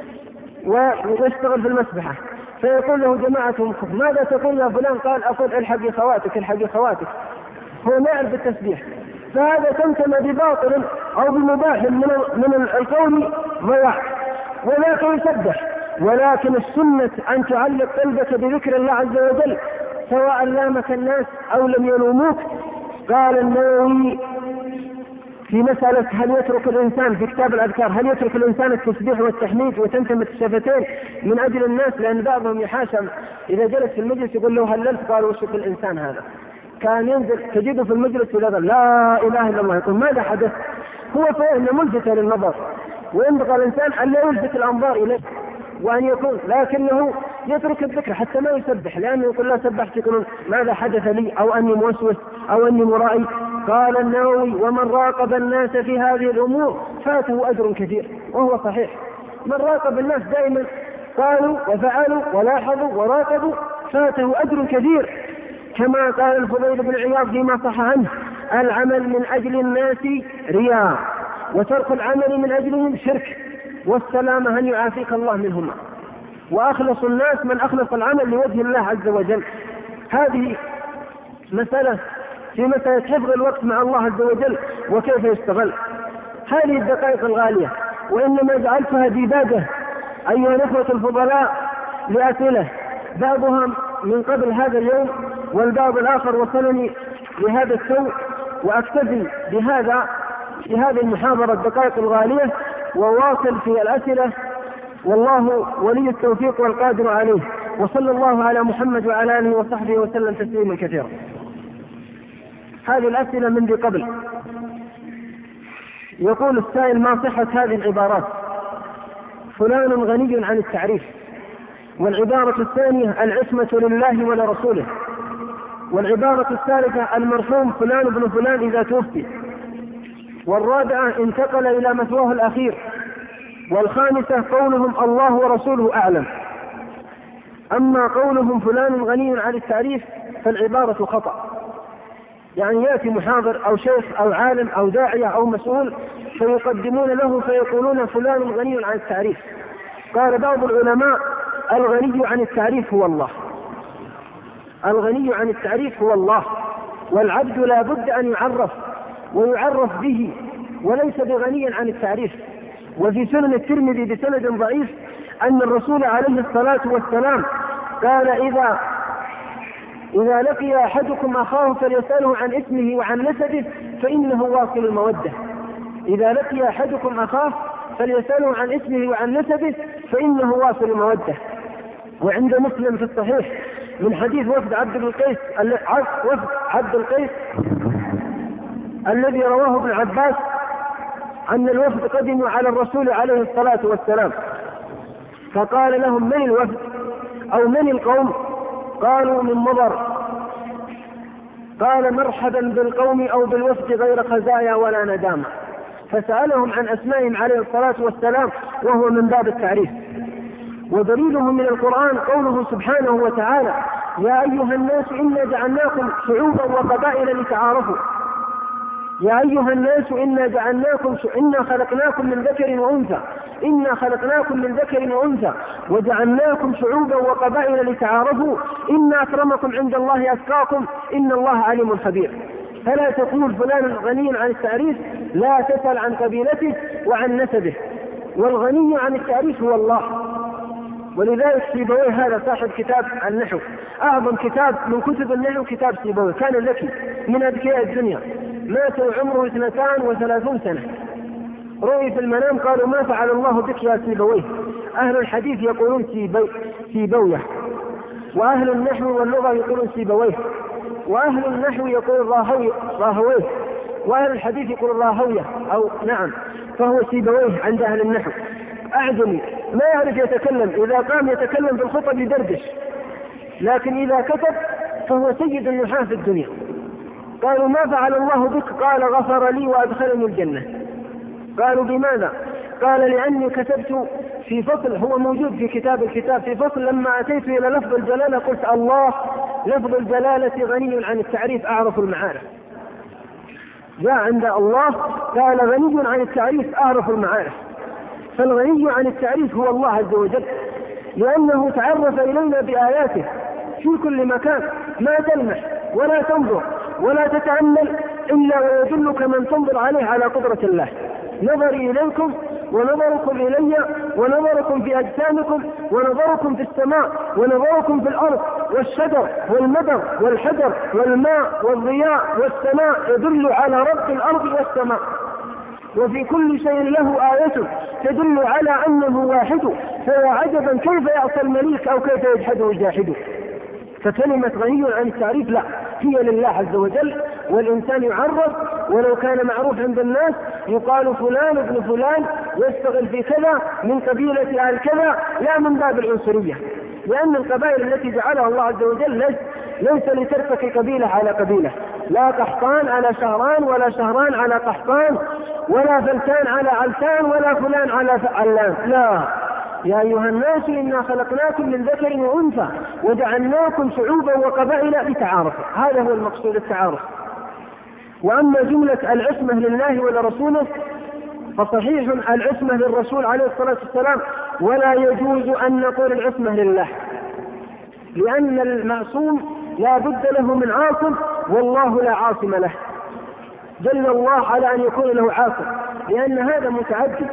ويشتغل في المسبحة فيقول له جماعة ماذا تقول يا فلان؟ قال أقول الحقي خواتك الحقي خواتك. هو ما يعرف التسبيح. فهذا تمتم بباطل أو بمباح من من القول ضياع وذاك يسبح. ولكن السنة أن تعلق قلبك بذكر الله عز وجل سواء لامك الناس أو لم يلوموك. قال النووي في مسألة هل يترك الإنسان في كتاب الأذكار هل يترك الإنسان التسبيح والتحميد وتمتمة الشفتين من أجل الناس؟ لأن بعضهم يحاشم إذا جلس في المجلس يقول له هللت قالوا وش في الإنسان هذا؟ كان ينزل تجده في المجلس ولا لا إله إلا الله يقول ماذا حدث؟ هو فإنه ملفتة للنظر وينبغى الإنسان أن لا يلفت الأنظار إليه وأن يكون لكنه يترك الذكر حتى ما يسبح لأنه يقول لا سبحت يقولون ماذا حدث لي أو أني موسوس أو أني مرائي. قال النووي ومن راقب الناس في هذه الأمور فاته أجر كثير. وهو صحيح من راقب الناس دائما قالوا وفعلوا ولاحظوا وراقبوا فاته أجر كثير. كما قال الفضيل بن عياض فيما صح عنه العمل من أجل الناس رياء وترك العمل من أجلهم شرك والسلامة أن يعافيك الله منهما. وأخلص الناس من أخلص العمل لوجه الله عز وجل. هذه مسألة في مسألة حفظ الوقت مع الله عز وجل وكيف يستغل هذه الدقائق الغالية. وإنما جعلتها ديباجة أيها الأخوة الفضلاء لأسئلة بعضها من قبل هذا اليوم والبعض الآخر وصلني لهذا السوء وأكتفي بهذا في هذه المحاضرة الدقائق الغالية وواصل في الأسئلة والله ولي التوفيق والقادر عليه. وصلى الله على محمد وعلى آله وصحبه وسلم تسليما كثيرا. هذه الأسئلة من ذي قبل. يقول السائل ما صحة هذه العبارات فلان غني عن التعريف. والعبارة الثانية العصمة لله ولرسوله. والعبارة الثالثة المرحوم فلان ابن فلان إذا توفي. والرابعة انتقل إلى مثواه الأخير. والخامسة قولهم الله ورسوله أعلم. أما قولهم فلان غني عن التعريف فالعبارة خطأ، يعني يأتي محاضر أو شيخ أو عالم أو داعية أو مسؤول فيقدمون له فيقولون فلان غني عن التعريف. قال بعض العلماء الغني عن التعريف هو الله. الغني عن التعريف هو الله، والعبد لا بد أن يعرف ويعرف به وليس بغني عن التعريف. وفي سنن الترمذي بسند ضعيف أن الرسول عليه الصلاة والسلام قال إذا إذا لقي أحدكم أخاه فليسأله عن اسمه وعن نسبه فإنه واصل المودة. إذا لقي أحدكم أخاه فليسأله عن اسمه وعن نسبه فإنه واصل المودة. وعند مسلم في الصحيح من حديث وفد عبد القيس وفد عبد القيس الذي رواه ابن عباس أن الوفد قدموا على الرسول عليه الصلاة والسلام فقال لهم من الوفد أو من القوم؟ قالوا من مضر. قال مرحبا بالقوم أو بالوفد غير خزايا ولا ندامة. فسألهم عن أسمائهم عليه الصلاة والسلام وهو من باب التعريف. ودليله من القرآن قوله سبحانه وتعالى يا أيها الناس إنا جعلناكم شعوبا وقبائل لتعارفوا. يا أيها الناس إنا جعلناكم إنا خلقناكم من ذكر وأنثى إنا خلقناكم من ذكر وأنثى وجعلناكم شعوبا وقبائل لتعارفوا إن أكرمكم عند الله أتقاكم إن الله عليم خبير. فلا تقول فلان غني عن التعريف، لا تسأل عن قبيلته وعن نسبه. والغني عن التعريف هو الله. ولذلك سيبويه هذا صاحب كتاب النحو، أعظم كتاب من كتب النحو كتاب سيبويه، كان ذكي من أذكياء الدنيا، مات وعمره اثنتان وثلاثون سنة. رؤي في المنام قالوا ما فعل الله بك يا سيبويه. أهل الحديث يقولون سيبويه سيبويه، وأهل النحو واللغة يقولون سيبويه، وأهل النحو يقول راهوي راهويه، وأهل الحديث يقول راهويه أو نعم، فهو سيبويه عند أهل النحو. أعجمي ما يعرف يتكلم، إذا قام يتكلم في الخطب يدردش، لكن إذا كتب فهو سيد النحاة في الدنيا. قالوا ما فعل الله بك؟ قال غفر لي وأدخلني الجنة. قالوا بماذا؟ قال لأني كتبت في فصل هو موجود في كتاب الكتاب في فصل لما أتيت إلى لفظ الجلالة قلت الله لفظ الجلالة غني عن التعريف أعرف المعارف. جاء عند الله قال غني عن التعريف أعرف المعارف. فالغني عن التعريف هو الله عز وجل، لأنه تعرف إلينا بآياته في كل مكان، ما تلمح ولا تنظر ولا تتأمل إلا ويدلك من تنظر عليه على قدرة الله. نظري إليكم ونظركم إلي ونظركم في أجسامكم ونظركم في السماء ونظركم في الأرض والشجر والمدر والحجر والماء والضياء والسماء يدل على رب الأرض والسماء. وفي كل شيء له آية تدل على أنه واحد، فيا عجبا كيف يعصى المليك أو كيف يجحده الجاحد. فكلمة غني عن التعريف لا، هي لله عز وجل، والإنسان يعرف ولو كان معروف عند الناس يقال فلان ابن فلان يشتغل في كذا من قبيلة أهل كذا، لا من باب العنصرية، لأن القبائل التي جعلها الله عز وجل ليس لترتقي قبيلة على قبيلة، لا قحطان على شهران ولا شهران على قحطان ولا فلتان على علتان ولا فلان على فعلان، لا. يا أيها الناس إنا خلقناكم من ذكر وأنثى وجعلناكم شعوبا وقبائل لتعارفوا، هذا هو المقصود التعارف. وأما جملة العصمة لله ولرسوله فصحيح العصمة للرسول عليه الصلاة والسلام، ولا يجوز أن نقول العصمة لله، لأن المعصوم لا بد له من عاصم والله لا عاصم له، جل الله على أن يكون له عاصم، لأن هذا متعدد.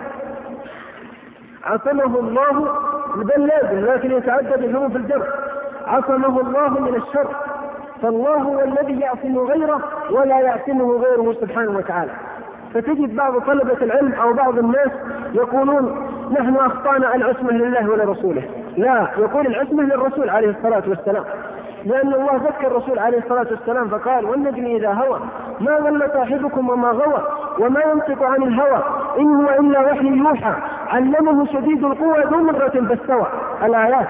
عصمه الله بل لازم لكن يتعدد الهم في الجر. عصمه الله من الشر، فالله هو الذي يعصم غيره ولا يعصمه غيره سبحانه وتعالى. فتجد بعض طلبة العلم أو بعض الناس يقولون نحن أخطأنا العصمة لله ولرسوله، لا، يقول العصمة للرسول عليه الصلاة والسلام، لأن الله ذكر الرسول عليه الصلاة والسلام فقال والنجم إذا هوى ما ضل صاحبكم وما غوى وما ينطق عن الهوى إن هو إلا وحي يوحى علمه شديد القوى ذو مرة فاستوى الآيات.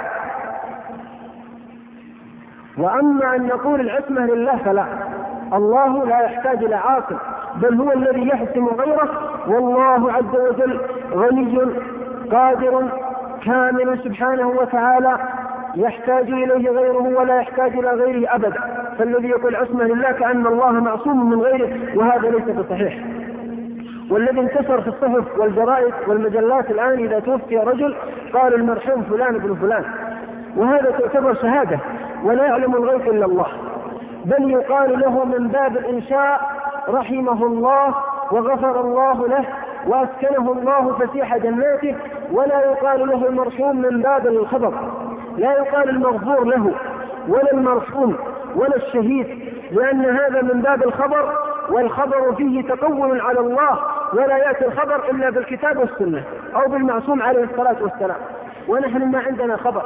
وأما أن نقول العصمة لله فلا، الله لا يحتاج إلى عاصم، بل هو الذي يحسم غيره، والله عز وجل غني قادر كامل سبحانه وتعالى، يحتاج إليه غيره ولا يحتاج إلى غيره أبدا. فالذي يقول عصمة لله كأن الله معصوم من غيره، وهذا ليس بصحيح. والذي انتشر في الصحف والجرائد والمجلات الآن إذا توفي رجل قال المرحوم فلان ابن فلان، وهذا تعتبر شهادة، ولا يعلم الغيب إلا الله، بل يقال له من باب الإنشاء رحمه الله وغفر الله له وأسكنه الله فسيح جناته، ولا يقال له المرحوم من باب الخبر، لا يقال المغفور له ولا المرحوم ولا الشهيد، لأن هذا من باب الخبر، والخبر فيه تقول على الله، ولا يأتي الخبر إلا بالكتاب والسنة أو بالمعصوم عليه الصلاة والسلام، ونحن ما عندنا خبر.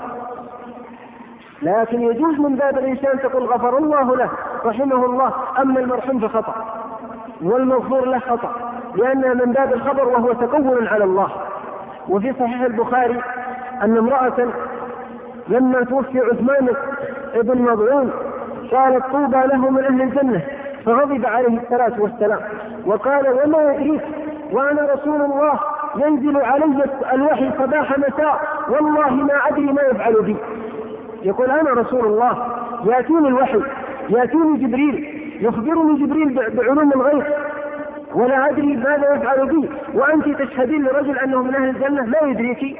لكن يجوز من باب الإنسان تقول غفر الله له رحمه الله، أما المرحوم فخطأ والمغفور له خطأ، لأنها من باب الخبر وهو تقول على الله. وفي صحيح البخاري أن امرأة لما توفي عثمان ابن مظعون قالت طوبى له من أهل الجنة، فغضب عليه الصلاة والسلام وقال وما يدريك وأنا رسول الله ينزل علي الوحي صباح مساء والله ما أدري ما يفعل بي. يقول أنا رسول الله يأتيني الوحي، يأتيني جبريل يخبرني جبريل بعلوم الغيب ولا أدري ماذا يفعل بي، وأنت تشهدين لرجل أنه من أهل الجنة لا يدريك.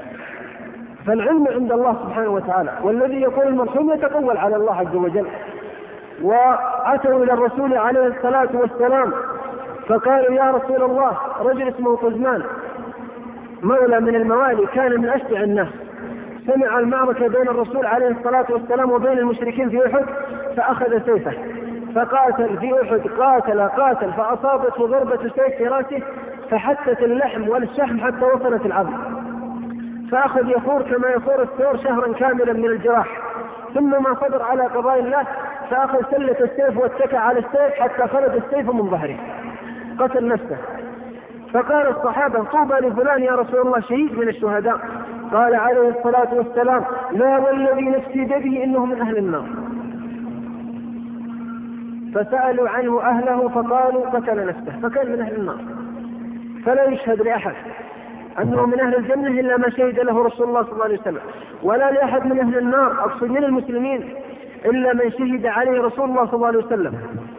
فالعلم عند الله سبحانه وتعالى. والذي يقول المرحوم يتقول على الله عز وجل. وأتوا إلى الرسول عليه الصلاة والسلام فقالوا يا رسول الله، رجل اسمه قزمان مولى من الموالي كان من أشجع الناس، سمع المعركة بين الرسول عليه الصلاة والسلام وبين المشركين في أحد فأخذ سيفه فقاتل في أحد، قاتل قاتل فأصابته ضربة سيف في رأسه فحتت اللحم والشحم حتى وصلت العظم، فأخذ يفور كما يفور الثور شهرا كاملا من الجراح، ثم ما صبر على قضاء الله فأخذ سلة السيف واتكى على السيف حتى خرج السيف من ظهره، قتل نفسه. فقال الصحابة طوبى لفلان يا رسول الله شهيد من الشهداء. قال عليه الصلاة والسلام لا والذي نفسي بيده إنه من أهل النار. فسألوا عنه أهله فقالوا قتل نفسه فكان من أهل النار. فلا يشهد لأحد أنه من أهل الجنة إلا ما شهد له رسول الله صلى الله عليه وسلم، ولا لأحد من أهل النار أقصد من المسلمين إلا من شهد عليه رسول الله صلى الله عليه وسلم.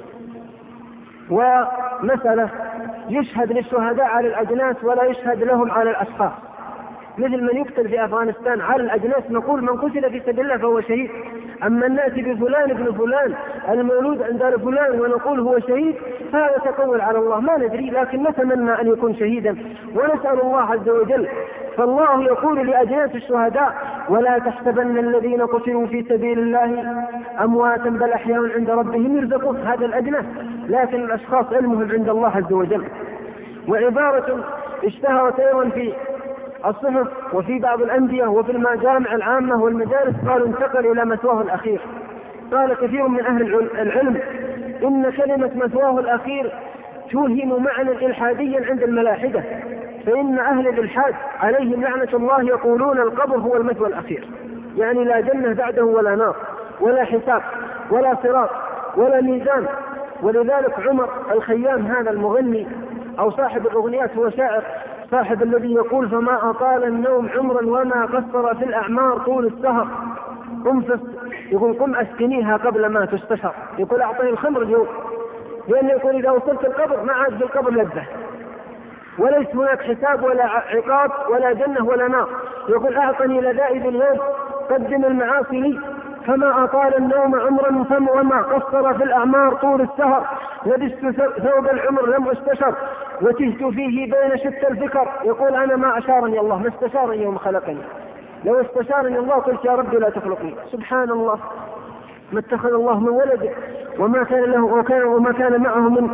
ومثلا يشهد للشهداء على الأجناس ولا يشهد لهم على الأشخاص، مثل من يقتل في أفغانستان على الأجناس نقول من قتل في سبيل الله فهو شهيد، أما نأتي بفلان ابن فلان المولود عند فلان ونقول هو شهيد هذا تقول على الله ما ندري، لكن نتمنى أن يكون شهيدا ونسأل الله عز وجل. فالله يقول لأجناس الشهداء ولا تحسبن الذين قتلوا في سبيل الله أمواتا بل أحياء عند ربهم يرزقون، هذا الأجناس، لكن الأشخاص علمهم عند الله عز وجل. وعبارة اشتهرت أيضا في الصحف وفي بعض الأندية وفي المجامع العامة والمجالس قالوا انتقل إلى مثواه الأخير. قال كثير من أهل العلم إن كلمة مثواه الأخير توهم معنى إلحاديا عند الملاحدة، فإن أهل الإلحاد عليهم لعنة الله يقولون القبر هو المثوى الأخير، يعني لا جنة بعده ولا نار ولا حساب ولا صراط ولا ميزان. ولذلك عمر الخيام هذا المغني أو صاحب الأغنيات هو شاعر صاحب الذي يقول فما أطال النوم عمرا وما قصر في الأعمار طول السهر، قم يقول قم أسكنيها قبل ما تستشر، يقول أعطني الخمر اليوم، لأنه يقول إذا وصلت القبر ما عاد بالقبر لذة وليس هناك حساب ولا عقاب ولا جنة ولا نار، يقول أعطني لذائذ اليوم قدم المعاصي لي، فما أطال النوم عمرا فم وما قصر في الأعمار طول السهر، لبست ثوب العمر لم أستشر وتهت فيه بين شتى الفكر، يقول أنا ما أشارني الله ما استشارني يوم خلقني، لو استشارني الله قلت يا ربي لا تخلقني. سبحان الله ما اتخذ الله من ولد وما كان له وكان وما كان معه من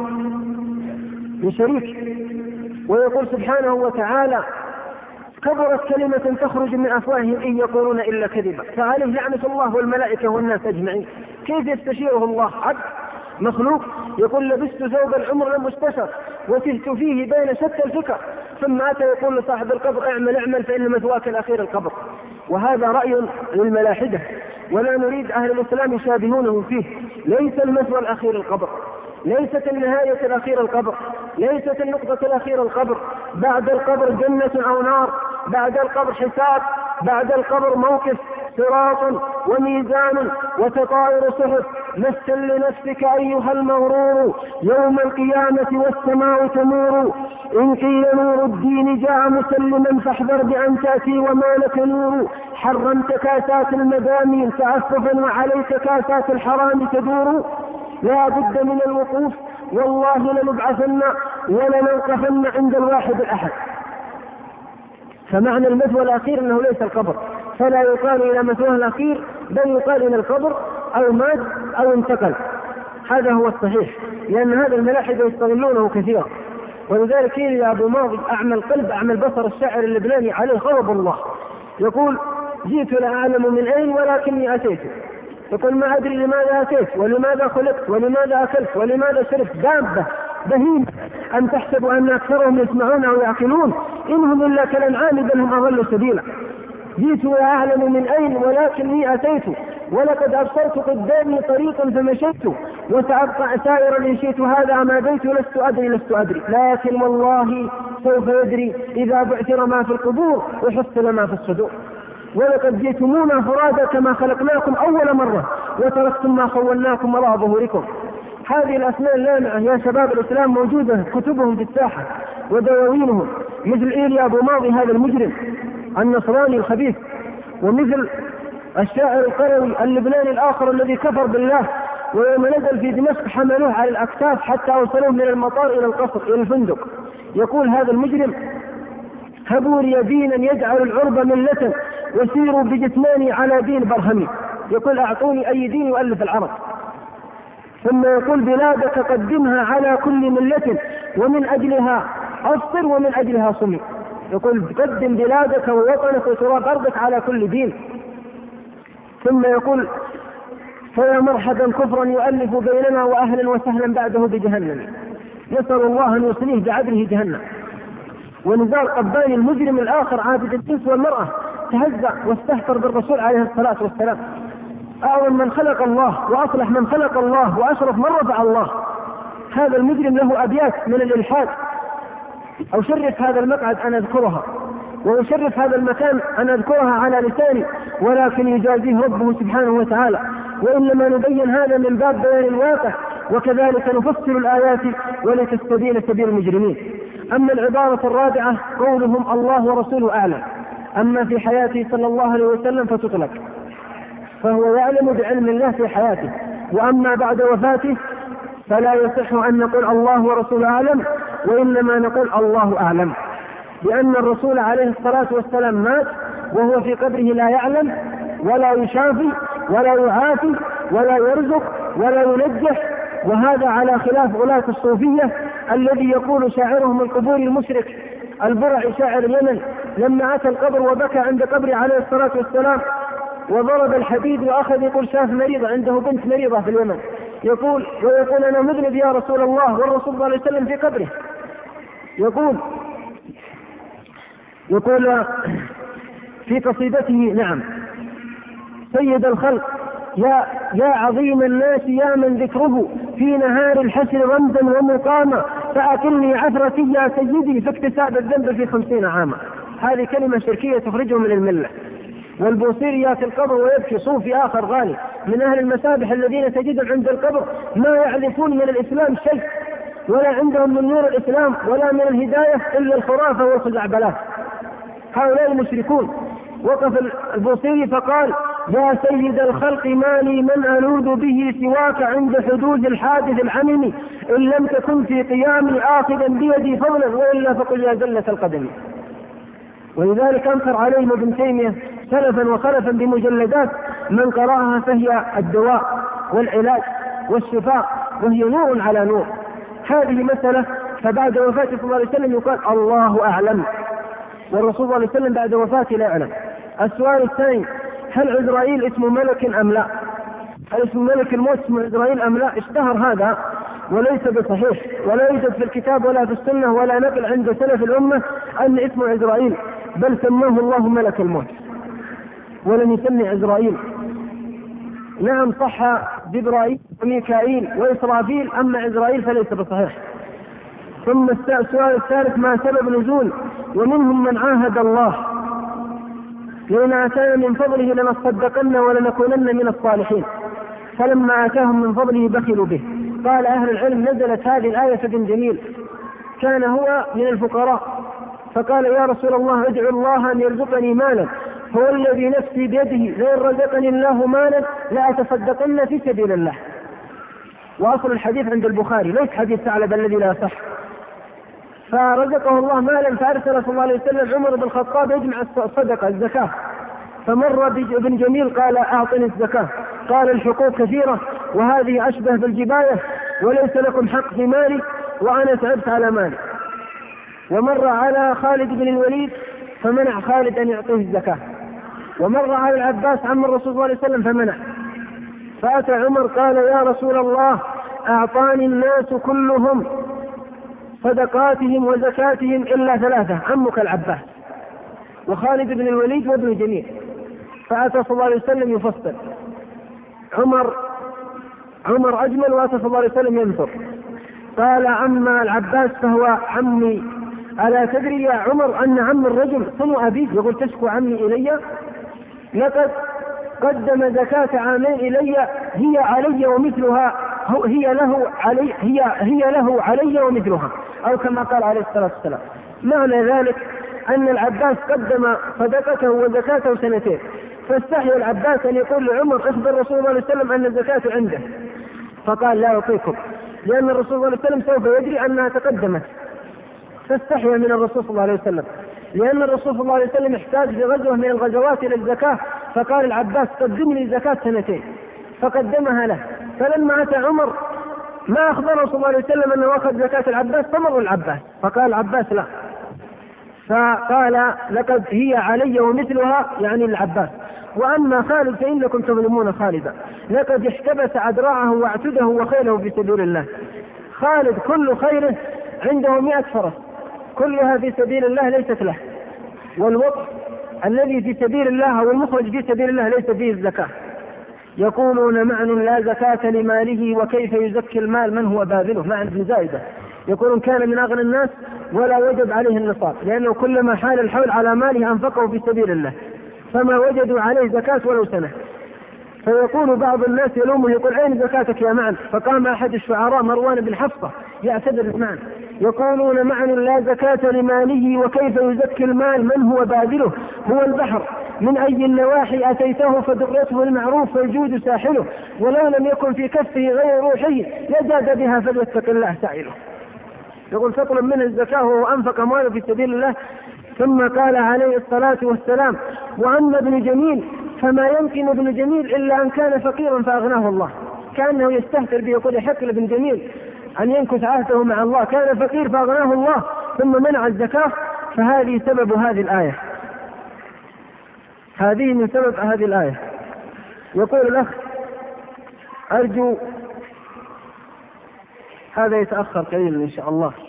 من شريك. ويقول سبحانه وتعالى كبرت كلمة تخرج من أفواههم إن يقولون إلا كذبا، فعليه لعنة الله والملائكة والناس أجمعين. كيف يستشيره الله عبد مخلوق؟ يقول لبست ثوب العمر لم استشر وتهت فيه بين شتى الفكر، ثم أتى يقول لصاحب القبر اعمل اعمل فإن مثواك الأخير القبر. وهذا رأي للملاحدة، ولا نريد أهل الإسلام يشابهونه فيه. ليس المثوى الأخير القبر، ليست النهاية الأخيرة القبر، ليست النقطة الأخيرة القبر. بعد القبر جنة أو نار، بعد القبر حساب، بعد القبر موقف، صراط وميزان وتطاير صحف. نفس لنفسك أيها المغرور يوم القيامة والسماء تمور. إن قيل نور الدين جاء مسلما فاحذر بأن تأتي وما لك نور. حرمت كاسات المدامين تعففا وعليك كاسات الحرام تدور. لا بد من الوقوف، والله لنبعثن ولنوقفن عند الواحد الأحد. فمعنى المثوى الأخير أنه ليس القبر، فلا يقال إلى مثواه الأخير، بل يقال إلى القبر أو مات أو انتقل. هذا هو الصحيح، لأن هذا الملاحدة يستغلونه كثيرا. ولذلك قيل يا أبو ماضي أعمى القلب أعمى البصر الشاعر اللبناني عليه غضب الله، يقول جئت لا أعلم من أين ولكني أتيت. يقول ما أدري لماذا أتيت ولماذا خلقت ولماذا أكلت ولماذا شربت. دابة بهيم أم تحسب أن أكثرهم يسمعون أو يعقلون إنهم إلا كالأنعام بل هم أضل سبيلا. جئت لا أعلم من أين ولكني أتيت ولقد أبصرت قدامي طريقا فمشيت وسأبقى سائرا إن شئت هذا ما بيت لست أدري لست أدري لكن والله سوف يدري إذا بعثر ما في القبور وحصل ما في الصدور. ولقد جئتمونا فرادا كما خلقناكم أول مرة وتركتم ما خولناكم وراء ظهوركم. هذه الأسماء اللامعة يا شباب الإسلام موجودة كتبهم في الساحة ودواوينهم، مثل إيليا أبو ماضي هذا المجرم النصراني الخبيث، ومثل الشاعر القروي اللبناني الآخر الذي كفر بالله ويوم نزل في دمشق حملوه على الأكتاف حتى أوصلوه من المطار إلى القصر إلى الفندق. يقول هذا المجرم هبوا لي دينا يجعل العرب ملة وسيروا بجثماني على دين برهمي. يقول أعطوني أي دين يؤلف العرب. ثم يقول بلادك قدمها على كل ملة ومن أجلها أفطر ومن أجلها صمي. يقول قدم بلادك ووطنك وتراب أرضك على كل دين. ثم يقول فيا مرحبا كفرا يؤلف بيننا وأهلا وسهلا بعده بجهنم. نسأل الله أن يصليه بعدله جهنم. ونزار قباني المجرم الآخر عابد الجنس والمرأة تهزأ واستهتر بالرسول عليه الصلاة والسلام، أعظم من خلق الله وأصلح من خلق الله وأشرف من رفع الله. هذا المجرم له أبيات من الإلحاد. أشرف هذا المقعد أن أذكرها وأشرف هذا المكان أن أذكرها على لساني، ولكن يجازيه ربه سبحانه وتعالى. وإنما نبين هذا من باب بيان الواقع، وكذلك نفصل الآيات ولتستبين سبيل المجرمين. أما العبارة الرابعة قولهم الله ورسوله أعلم. أما في حياته صلى الله عليه وسلم فتطلق، فهو يعلم بعلم الله في حياته. وأما بعد وفاته فلا يصح أن نقول الله ورسوله أعلم، وإنما نقول الله أعلم، لأن الرسول عليه الصلاة والسلام مات وهو في قبره لا يعلم ولا يشافي ولا يعافي ولا يرزق ولا ينجح. وهذا على خلاف غلاة الصوفية الذي يقول شاعرهم القبور المشرك البرعي شاعر اليمن لما أتى القبر وبكى عند قبره عليه الصلاة والسلام وضرب الحديد وأخذ يقول شاف مريضة عنده بنت مريضة في اليمن، يقول ويقول أنا مذنب يا رسول الله والرسول صلى الله عليه وسلم في قبره. يقول يقول في قصيدته نعم سيد الخلق يا يا عظيم الناس يا من ذكره في نهار الحشر رمزا ومقاما فأكلني عثرتي يا سيدي في اكتساب الذنب في خمسين عاما. هذه كلمة شركية تخرجه من الملة. والبوصيري ياتي القبر ويبكي صوفي آخر غالي من أهل المسابح الذين تجدهم عند القبر ما يعرفون من الإسلام شيء ولا عندهم من نور الإسلام ولا من الهداية إلا الخرافة والخزعبلات. هؤلاء المشركون. وقف البوصيري فقال يا سيد الخلق ما لي من ألوذ به سواك عند حدوث الحادث العميم إن لم تكن في قيامي آخذا بيدي فضلا وإلا فقل يا زلة القدم. ولذلك أنكر عليهم ابن تيمية سلفا وخلفا بمجلدات من قرأها فهي الدواء والعلاج والشفاء وهي نور على نور. هذه مسألة. فبعد وفاته صلى الله عليه وسلم يقال الله أعلم، والرسول صلى الله عليه وسلم بعد وفاته لا يعلم. السؤال الثاني هل عزرائيل اسم ملك أم لا؟ هل اسم ملك الموت اسم عزرائيل أم لا؟ اشتهر هذا وليس بصحيح، ولا يوجد في الكتاب ولا في السنة ولا نقل عند سلف الأمة أن اسمه عزرائيل، بل سماه الله ملك الموت ولم يسمي عزرائيل. نعم صح جبرائيل وميكائيل وإسرافيل، أما عزرائيل فليس بصحيح. ثم السؤال الثالث: ما سبب نزول ومنهم من عاهد الله لئن آتانا من فضله لنصدقن ولنكونن من الصالحين، فلما آتاهم من فضله بخلوا به. قال أهل العلم: نزلت هذه الآية في ابن جميل، كان هو من الفقراء فقال: يا رسول الله ادعو الله أن يرزقني مالا، هو الذي نفسي بيده لئن رزقني الله مالا لأتصدقن في سبيل الله. وأصل الحديث عند البخاري، ليس حديث ثعلبة الذي لا يصح. فرزقه الله مالا فأرسل صلى الله عليه وسلم عمر بن الخطاب يجمع الصدقة الزكاة، فمر بابن جميل قال: أعطني الزكاة. قال: الحقوق كثيرة وهذه أشبه بالجباية، وليس لكم حق في مالي وأنا تعبت على مالي. ومر على خالد بن الوليد فمنع خالد أن يعطيه الزكاة، ومر على العباس عم الرسول صلى الله عليه وسلم فمنع. فأتى عمر قال: يا رسول الله أعطاني الناس كلهم صدقاتهم وزكاتهم إلا ثلاثة، عمك العباس وخالد بن الوليد وابن جميل. فأتى صلى الله عليه وسلم يفصل. عمر عمر أجمل، وأتى صلى الله عليه وسلم ينثر. قال: عم العباس فهو عمي، ألا تدري يا عمر أن عم الرجل صنع أبيه؟ يقول: تشكو عمي إلي؟ لقد قدم زكاة عامين إلي هي علي ومثلها، هي له علي هي هي له علي ومثلها، أو كما قال عليه الصلاة والسلام. معنى ذلك أن العباس قدم صدقته وزكاته سنتين، فاستحي العباس أن يقول لعمر: اخبر الرسول صلى الله عليه وسلم أن الزكاة عنده. فقال: لا أعطيكم، لأن الرسول صلى الله عليه وسلم سوف يدري أنها تقدمت. فاستحي من الرسول صلى الله عليه وسلم، لأن الرسول صلى الله عليه وسلم احتاج في غزوة من الغزوات إلى الزكاة، فقال العباس: قدم لي زكاة سنتين، فقدمها له. فلما أتى عمر ما أخبره صلى الله عليه وسلم أنه أخذ زكاة العباس، فمر العباس، فقال العباس: لا. فقال: لقد هي علي ومثلها، يعني العباس. وأما خالد فإنكم تظلمون خالدا، لقد احتبس أدراعه واعتده وخيله في سبيل الله. خالد كل خيره عنده مئة فرس كلها في سبيل الله ليست له، والوقف الذي في سبيل الله والمخرج في سبيل الله ليس فيه الزكاة. يقولون: معنى لا زكاة لماله وكيف يزكي المال من هو باذله. معنى ابن زائدة يقولون: كان من أغنى الناس ولا وجد عليه النصاب، لأنه كلما حال الحول على ماله أنفقه في سبيل الله، فما وجدوا عليه زكاة ولو سنة. فيقول بعض الناس يلومه يقول: أين زكاتك يا معن؟ فقام أحد الشعراء مروان بن حفصة يعتذر معن، يقولون: معن لا زكاة لماله وكيف يزكي المال من هو باذله، هو البحر من أي النواحي أتيته فدرته المعروف فالجود ساحله، ولو لم يكن في كفه غير روحه لجاد بها فليتق الله سائله. يقول: تطلب منه الزكاة وهو أنفق أمواله في سبيل الله. ثم قال عليه الصلاة والسلام: وأما ابن جميل فما يمكن ابن جميل إلا أن كان فقيرا فأغناه الله. كأنه يستهتر به، يقول: يحق لابن جميل أن ينكث عهده مع الله، كان فقير فأغناه الله ثم منع الزكاة. فهذه سبب هذه الآية، هذه من سبب هذه الآية. يقول الأخ: أرجو هذا يتأخر قليلا إن شاء الله.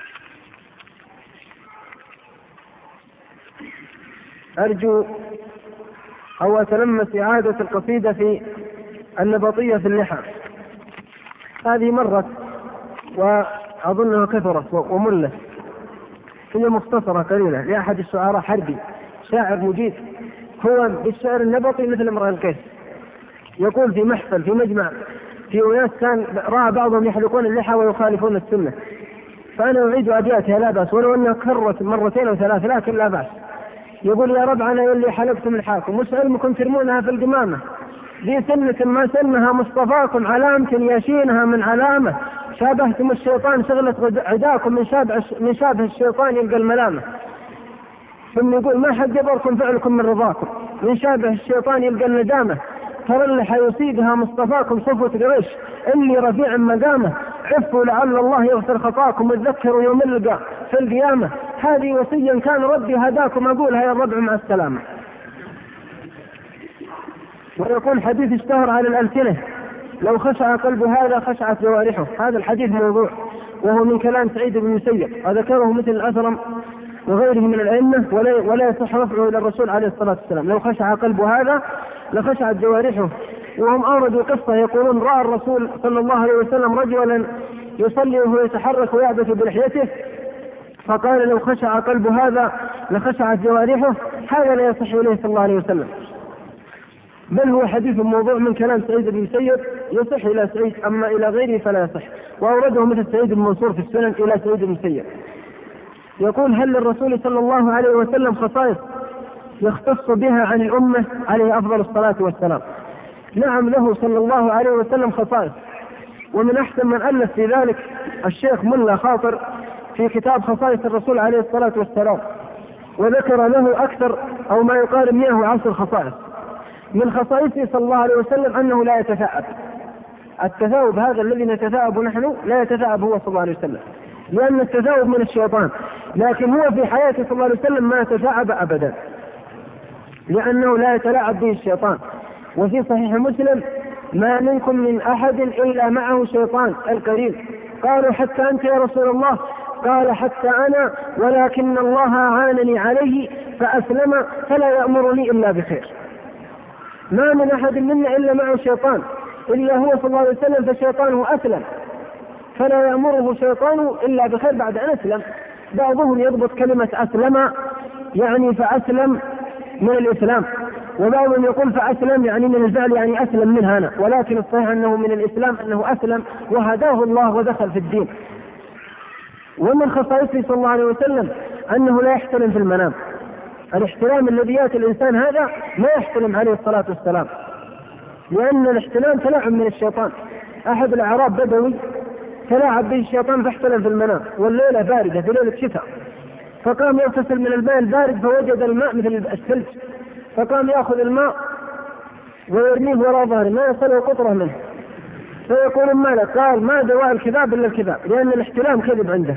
أرجو أو أتلمس إعادة القصيدة في النبطية في اللحى. هذه مرت وأظنها كثرت وملت، هي مختصرة قليلة لأحد الشعراء حربي شاعر مجيد، هو بالشعر النبطي مثل امرئ القيس. يقول في محفل في مجمع في أناس كان رأى بعضهم يحلقون اللحى ويخالفون السنة، فأنا أعيد أبياتها لا بأس، ولو أنها كررت مرتين أو ثلاث لكن لا بأس. يقول: يا ربعنا يلي حلقتم لحاكم وش علمكم ترمونها في القمامة، ذي سنة ما سنها مصطفاكم، علامة ياشينها من علامة، شابهتم الشيطان شغلة عداكم، من شابه من شابه الشيطان يلقى الملامة. ثم يقول: ما حد جبركم فعلكم من رضاكم، من شابه الشيطان يلقى الندامة، ترى اللي حيصيبها مصطفاكم صفوة قريش اللي رفيع مقامه، عفوا لعل الله يغفر خطاكم وتذكروا يوم اللقاء في القيامة، هذه وصيا كان ربي هداكم أقولها يا الربع مع السلامة. ويقول: حديث اشتهر على الألسنة لو خشع قلب هذا خشعت جوارحه. هذا الحديث موضوع، وهو من كلام سعيد بن المسيب، وذكره مثل الأثرم وغيره من الأئمة، ولا, ولا يصح رفعه إلى الرسول عليه الصلاة والسلام. لو خشع قلب هذا لخشعت جوارحه. وهم أوردوا قصة يقولون رأى الرسول صلى الله عليه وسلم رجلا يصلي وهو يتحرك ويعبث بلحيته، فقال لو خشع قلب هذا لخشعت جوارحه. هذا لا يصح إليه صلى الله عليه وسلم، بل هو حديث موضوع من كلام سعيد بن المسيب يصح إلى سعيد، أما إلى غيره فلا يصح. وأورده مثل سعيد المنصور في السنن إلى سعيد بن المسيب. يقول هل للرسول صلى الله عليه وسلم خصائص يختص بها عن الأمة عليه أفضل الصلاة والسلام؟ نعم، له صلى الله عليه وسلم خصائص، ومن أحسن من ألف في ذلك الشيخ ملا خاطر في كتاب خصائص الرسول عليه الصلاة والسلام، وذكر له أكثر أو ما يقارب مئة وعشر خصائص. من خصائصه صلى الله عليه وسلم أنه لا يتثاءب. التثاؤب هذا الذي نتثاءب نحن لا يتثاءب هو صلى الله عليه وسلم، لأن التثاؤب من الشيطان، لكن هو في حياته صلى الله عليه وسلم ما تثاءب أبدا، لأنه لا يتلاعب به الشيطان. وفي صحيح مسلم ما منكم من أحد إلا معه شيطان القرين. قالوا حتى أنت يا رسول الله؟ قال حتى أنا، ولكن الله عانني عليه فأسلم فلا يأمرني إلا بخير. ما من أحد منا إلا معه شيطان، إلا هو صلى الله عليه وسلم فشيطانه أسلم، فلا يأمره شيطانه إلا بخير بعد أن أسلم. بعضهم يضبط كلمة أسلم يعني فأسلم من الإسلام، وبعضهم يقول فأسلم يعني من الفعل يعني أسلم منها أنا، ولكن الصحيح أنه من الإسلام، أنه أسلم وهداه الله ودخل في الدين. ومن خصائصه صلى الله عليه وسلم أنه لا يحتلم في المنام. الاحتلام الذي يأتي الإنسان هذا ما يحتلم عليه الصلاة والسلام، لأن الاحتلام تلاعب من الشيطان. أحد الأعراب بدوي تلاعب به الشيطان فاحتلم في المنام، والليلة باردة في ليلة شتاء، فقام يغتسل من الماء البارد فوجد الماء مثل الثلج، فقام يأخذ الماء ويرميه وراء ظهره ما يصل قطرة منه، فيقول ما لك؟ قال ما دواء الكذاب إلا الكذاب، لأن الاحتلام كذب عنده.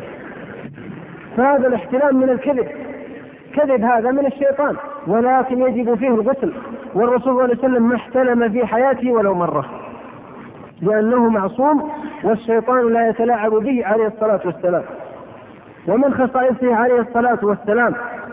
فهذا الاحتلام من الكذب، كذب هذا من الشيطان، ولكن يجب فيه الغسل. والرسول صلى الله عليه وسلم ما احتلم في حياته ولو مرة، لأنه معصوم والشيطان لا يتلاعب به عليه الصلاة والسلام. ومن خصائصه عليه الصلاة والسلام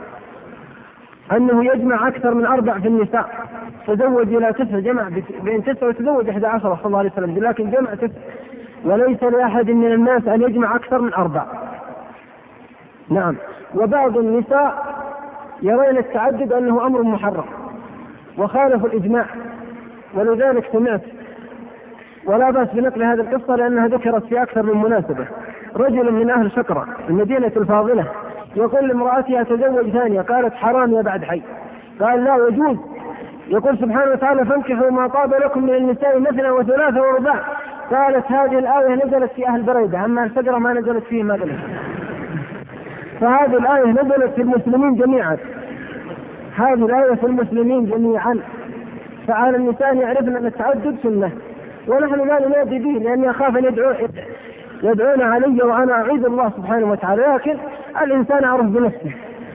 أنه يجمع أكثر من أربع في النساء، تزوج إلى تسع، جمع بين تسع وتزوج إحدى عشر صلى الله عليه وسلم، لكن جمع تسع، وليس لأحد من الناس أن يجمع أكثر من أربع. نعم. وبعض النساء يرين التعدد أنه أمر محرم وخالفوا الإجماع، ولذلك سمعت ولا بأس بنقل هذه القصة لأنها ذكرت في أكثر من مناسبة. رجل من أهل شقرة المدينة الفاضلة يقول لامرأتها أتزوج ثانية، قالت حرام يا بعد حي، قال لا يجوز. يقول سبحانه وتعالى فانكحوا ما طاب لكم من النساء مثنى وثلاثة ورباع، قالت هذه الآية نزلت في أهل بريدة، أما الشجرة ما نزلت فيه ما نزلت. فهذه الآية نزلت في المسلمين جميعا، هذه الآية في المسلمين جميعا، فعلى النساء يعرفن أن التعدد سنة، ونحن لا ننادي به لأني أخاف أن يدعو يدعون علي وأنا أعيذ الله سبحانه وتعالى، لكن الإنسان أعرف بنفسه.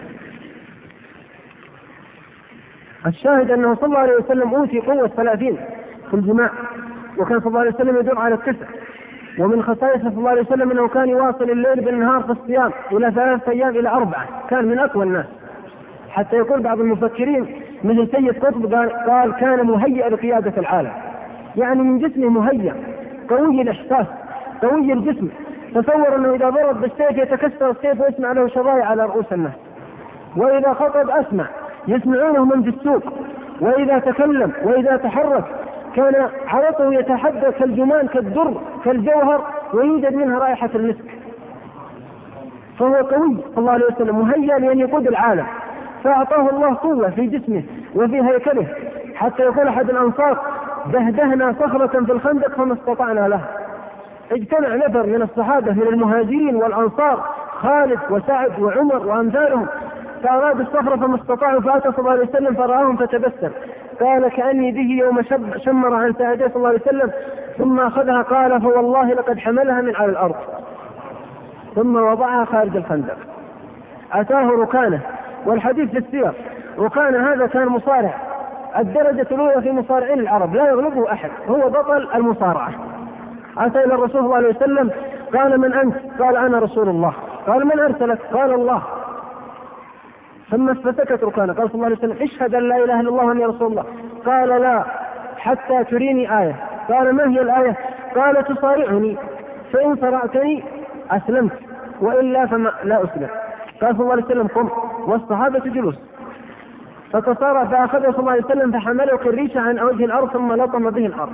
الشاهد أنه صلى الله عليه وسلم أوتي قوة ثلاثين في الجماع، وكان صلى الله عليه وسلم يدور على التسع. ومن خصائصه صلى الله عليه وسلم أنه كان يواصل الليل بالنهار في الصيام إلى ثلاثة أيام إلى أربعة، كان من أقوى الناس. حتى يقول بعض المفكرين مثل سيد قطب قال, قال كان مهيئ لقيادة العالم، يعني من جسمه مهيئ، قوي الإحساس، قوي الجسم. تصور أنه إذا ضرب بالسيف يتكسر السيف ويسمع له شظايا على رؤوس الناس، وإذا خطب أسمع يسمعونه من في السوق، وإذا تكلم وإذا تحرك كان عرقه يتحدى كالجمان كالدر كالجوهر ويوجد منها رائحة المسك. فهو قوي صلى الله عليه وسلم مهيئ لأن يقود العالم، فأعطاه الله قوة في جسمه وفي هيكله. حتى يقول أحد الأنصار دهدهنا صخرة في الخندق فما استطعنا لها. اجتمع نفر من الصحابة من المهاجرين والأنصار، خالد وسعد وعمر وأمثالهم، فأرادوا الصخرة فما استطاعوا، فأتى صلى الله عليه وسلم فرآهم فتبسم، قال كأني به يوم شمر عن ساعديه صلى الله عليه وسلم، ثم أخذها قال فوالله لقد حملها من على الأرض ثم وضعها خارج الخندق. أتاه ركانة، والحديث في السير، ركانة هذا كان مصارع الدرجة الأولى في مصارعين العرب، لا يغلبه أحد، هو بطل المصارعة. أتى إلى الرسول صلى الله عليه وسلم قال: من أنت؟ قال: أنا رسول الله. قال: من أرسلك؟ قال: الله. ثم فسكت ركانه. قال صلى الله عليه وسلم: اشهد أن لا إله إلا الله وأني رسول الله. قال: لا حتى تريني آية. قال: ما هي الآية؟ قال: تصارعني، فإن صرعتني أسلمت، وإلا فما لا أسلم. قال صلى الله عليه وسلم: قم. والصحابة جلوس. فتصارع فأخذه صلى الله عليه وسلم فحمله كالريشة عن وجه الأرض ثم لطم به الأرض.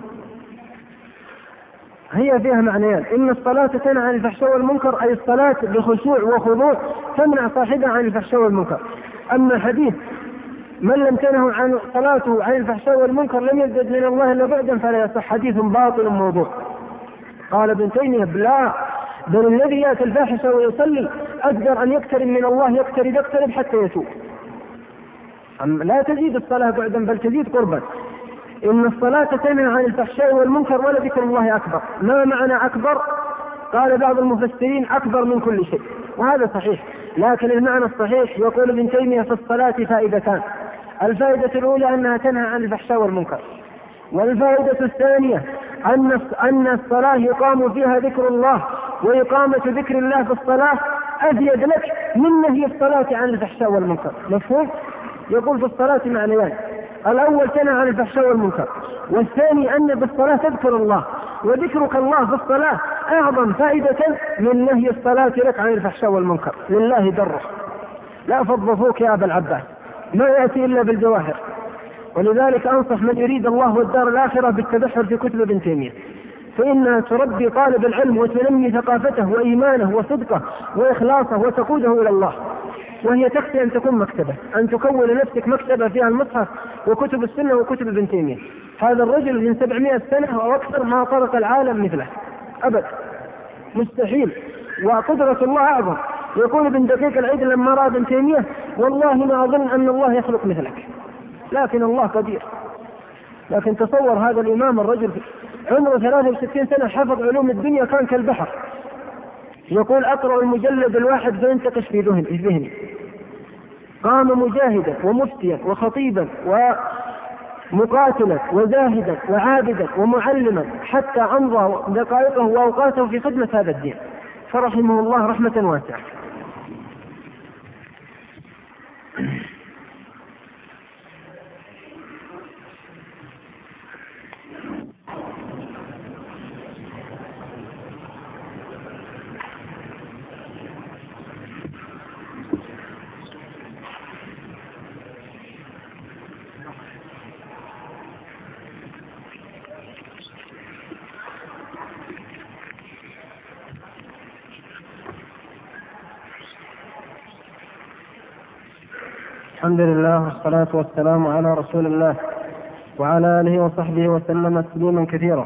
هي فيها معنيان: إن الصلاة تنهى عن الفحشاء والمنكر، أي الصلاة بخشوع وخضوع تمنع صاحبها عن الفحشاء والمنكر. أما حديث من لم تنه عن صلاته عن الفحشاء والمنكر لم يزدد من الله إلا بعدا فلا يصح، حديث باطل موضوع. قال ابن تيمية: لا، بل الذي يأتي الفاحشة ويصلي أقدر أن يقترب من الله، يقترب يقترب حتى يتوب. لا تزيد الصلاة بعدا بل تزيد قربا. إن الصلاة تنهى عن الفحشاء والمنكر ولذكر الله أكبر. ما معنى أكبر؟ قال بعض المفسرين: أكبر من كل شيء، وهذا صحيح، لكن المعنى الصحيح يقول ابن تيمية: في الصلاة فائدتان. الفائدة الأولى أنها تنهى عن الفحشاء والمنكر، والفائدة الثانية أن أن الصلاة يقام فيها ذكر الله، وإقامة ذكر الله في الصلاة أزيد لك من نهي الصلاة عن الفحشاء والمنكر. مفهوم؟ يقول في الصلاة معنيان: الأول تنهى عن الفحشاء والمنكر، والثاني أن بالصلاة تذكر الله، وذكرك الله في الصلاة أعظم فائدة من نهي الصلاة لك عن الفحشاء والمنكر. لله دره، لا فضفوك يا أبا العباس، ما يأتي إلا بالجواهر. ولذلك أنصح من يريد الله والدار الآخرة بالتبحر في كتب ابن تيمية، فإنها تربي طالب العلم وتنمي ثقافته وإيمانه وصدقه وإخلاصه وتقوده إلى الله. وهي تكفي أن تكون مكتبة، أن تكون لنفسك مكتبة فيها المصحف وكتب السنة وكتب ابن تيمية. هذا الرجل من سبعمائة سنة أو أكثر ما طرق العالم مثله أبدا، مستحيل، وقدرة الله أعظم. يقول ابن دقيق العيد لما رأى ابن تيمية: والله ما أظن أن الله يخلق مثلك، لكن الله قدير. لكن تصور هذا الإمام الرجل عمره ثلاثة وستين سنة، حفظ علوم الدنيا كان كالبحر. يقول: أقرأ المجلد الواحد فينتقش في ذهني. قام مجاهدا ومفتيا وخطيبا ومقاتلا وزاهدا وعابدا ومعلما، حتى أمضى دقائقه وأوقاته في خدمة هذا الدين، فرحمه الله رحمة واسعة. الحمد لله والصلاة والسلام على رسول الله وعلى آله وصحبه وسلم تسليما كثيرا.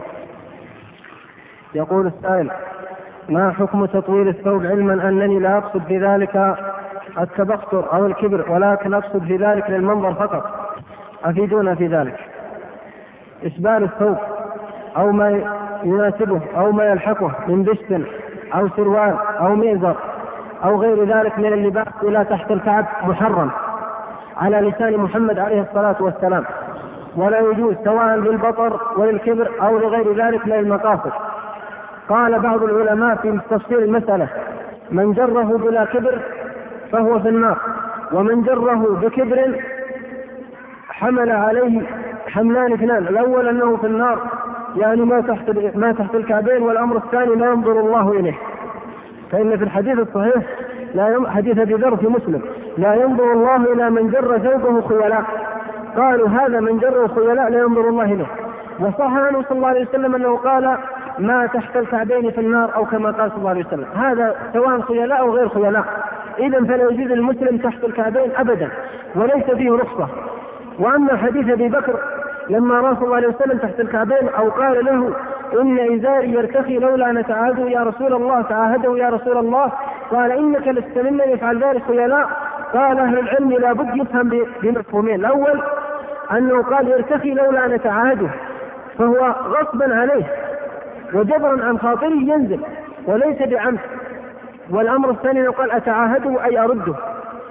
يقول السائل: ما حكم تطويل الثوب؟ علما أنني لا أقصد في ذلك التبختر أو الكبر، ولكن أقصد في ذلك للمنظر فقط، أفيدونا في ذلك. إسبال الثوب أو ما يناسبه أو ما يلحقه من بشت أو سروال أو ميزر أو غير ذلك من اللباس إلى تحت الكعب محرم على لسان محمد عليه الصلاة والسلام، ولا يجوز سواء للبطر وللكبر أو لغير ذلك من المقاصد. قال بعض العلماء في تفسير المسألة: من جره بلا كبر فهو في النار، ومن جره بكبر حمل عليه حملان اثنان: الأول أنه في النار، يعني ما تحت ما تحت الكعبين، والأمر الثاني لا ينظر الله إليه. فإن في الحديث الصحيح لا يم... حديث أبي ذر في مسلم: لا ينظر الله إلى من جر ثوبه خيلاء. قالوا: هذا من جره خيلاء لا ينظر الله إليه. وصح عنه صلى الله عليه وسلم أنه قال: ما تحت الكعبين في النار، أو كما قال صلى الله عليه وسلم. هذا سواء خيلاء أو غير خيلاء، إذن فلا يجوز المسلم تحت الكعبين أبدا، وليس فيه رخصة. وأما حديث أبي بكر لما رأى صلى الله عليه وسلم تحت الكعبين أو قال له: إن إزاري يرتخي لولا نتعاهده يا رسول الله تعاهده يا رسول الله، قال: إنك لست ممن يفعل ذلك خيلاء. قال أهل العلم لا بد يفهم بمفهومين: الأول أنه قال يرتخي لولا نتعاهده، فهو غصبا عليه وجبرا عن خاطره ينزل وليس بعمد. والأمر الثاني أنه قال أتعاهده أي أرده.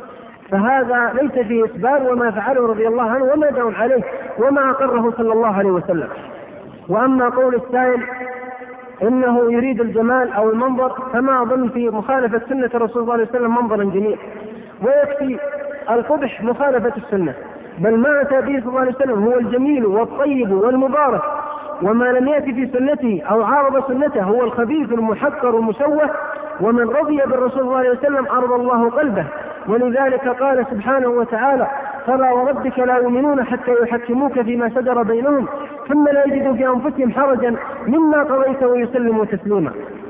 فهذا ليس فيه إسباب، وما فعله رضي الله عنه وما دعوا عليه وما أقره صلى الله عليه وسلم. وأما قول السائل إنه يريد الجمال أو المنظر، فما أظن في مخالفة سنة الرسول صلى الله عليه وسلم منظرا جميل، ويكفي القبح مخالفة السنة، بل ما أتى به صلى الله عليه وسلم هو الجميل والطيب والمبارك، وما لم يأتي في سنته أو عارض سنته هو الخبيث المحقر المشوه. ومن رضي بالرسول صلى الله عليه وسلم أرضى الله قلبه، ولذلك قال سبحانه وتعالى: فلا وربك لا يؤمنون حتى يحكموك فيما شجر بينهم ثم لا يجدوا في أنفسهم حرجا مما قضيت ويسلموا تسليما.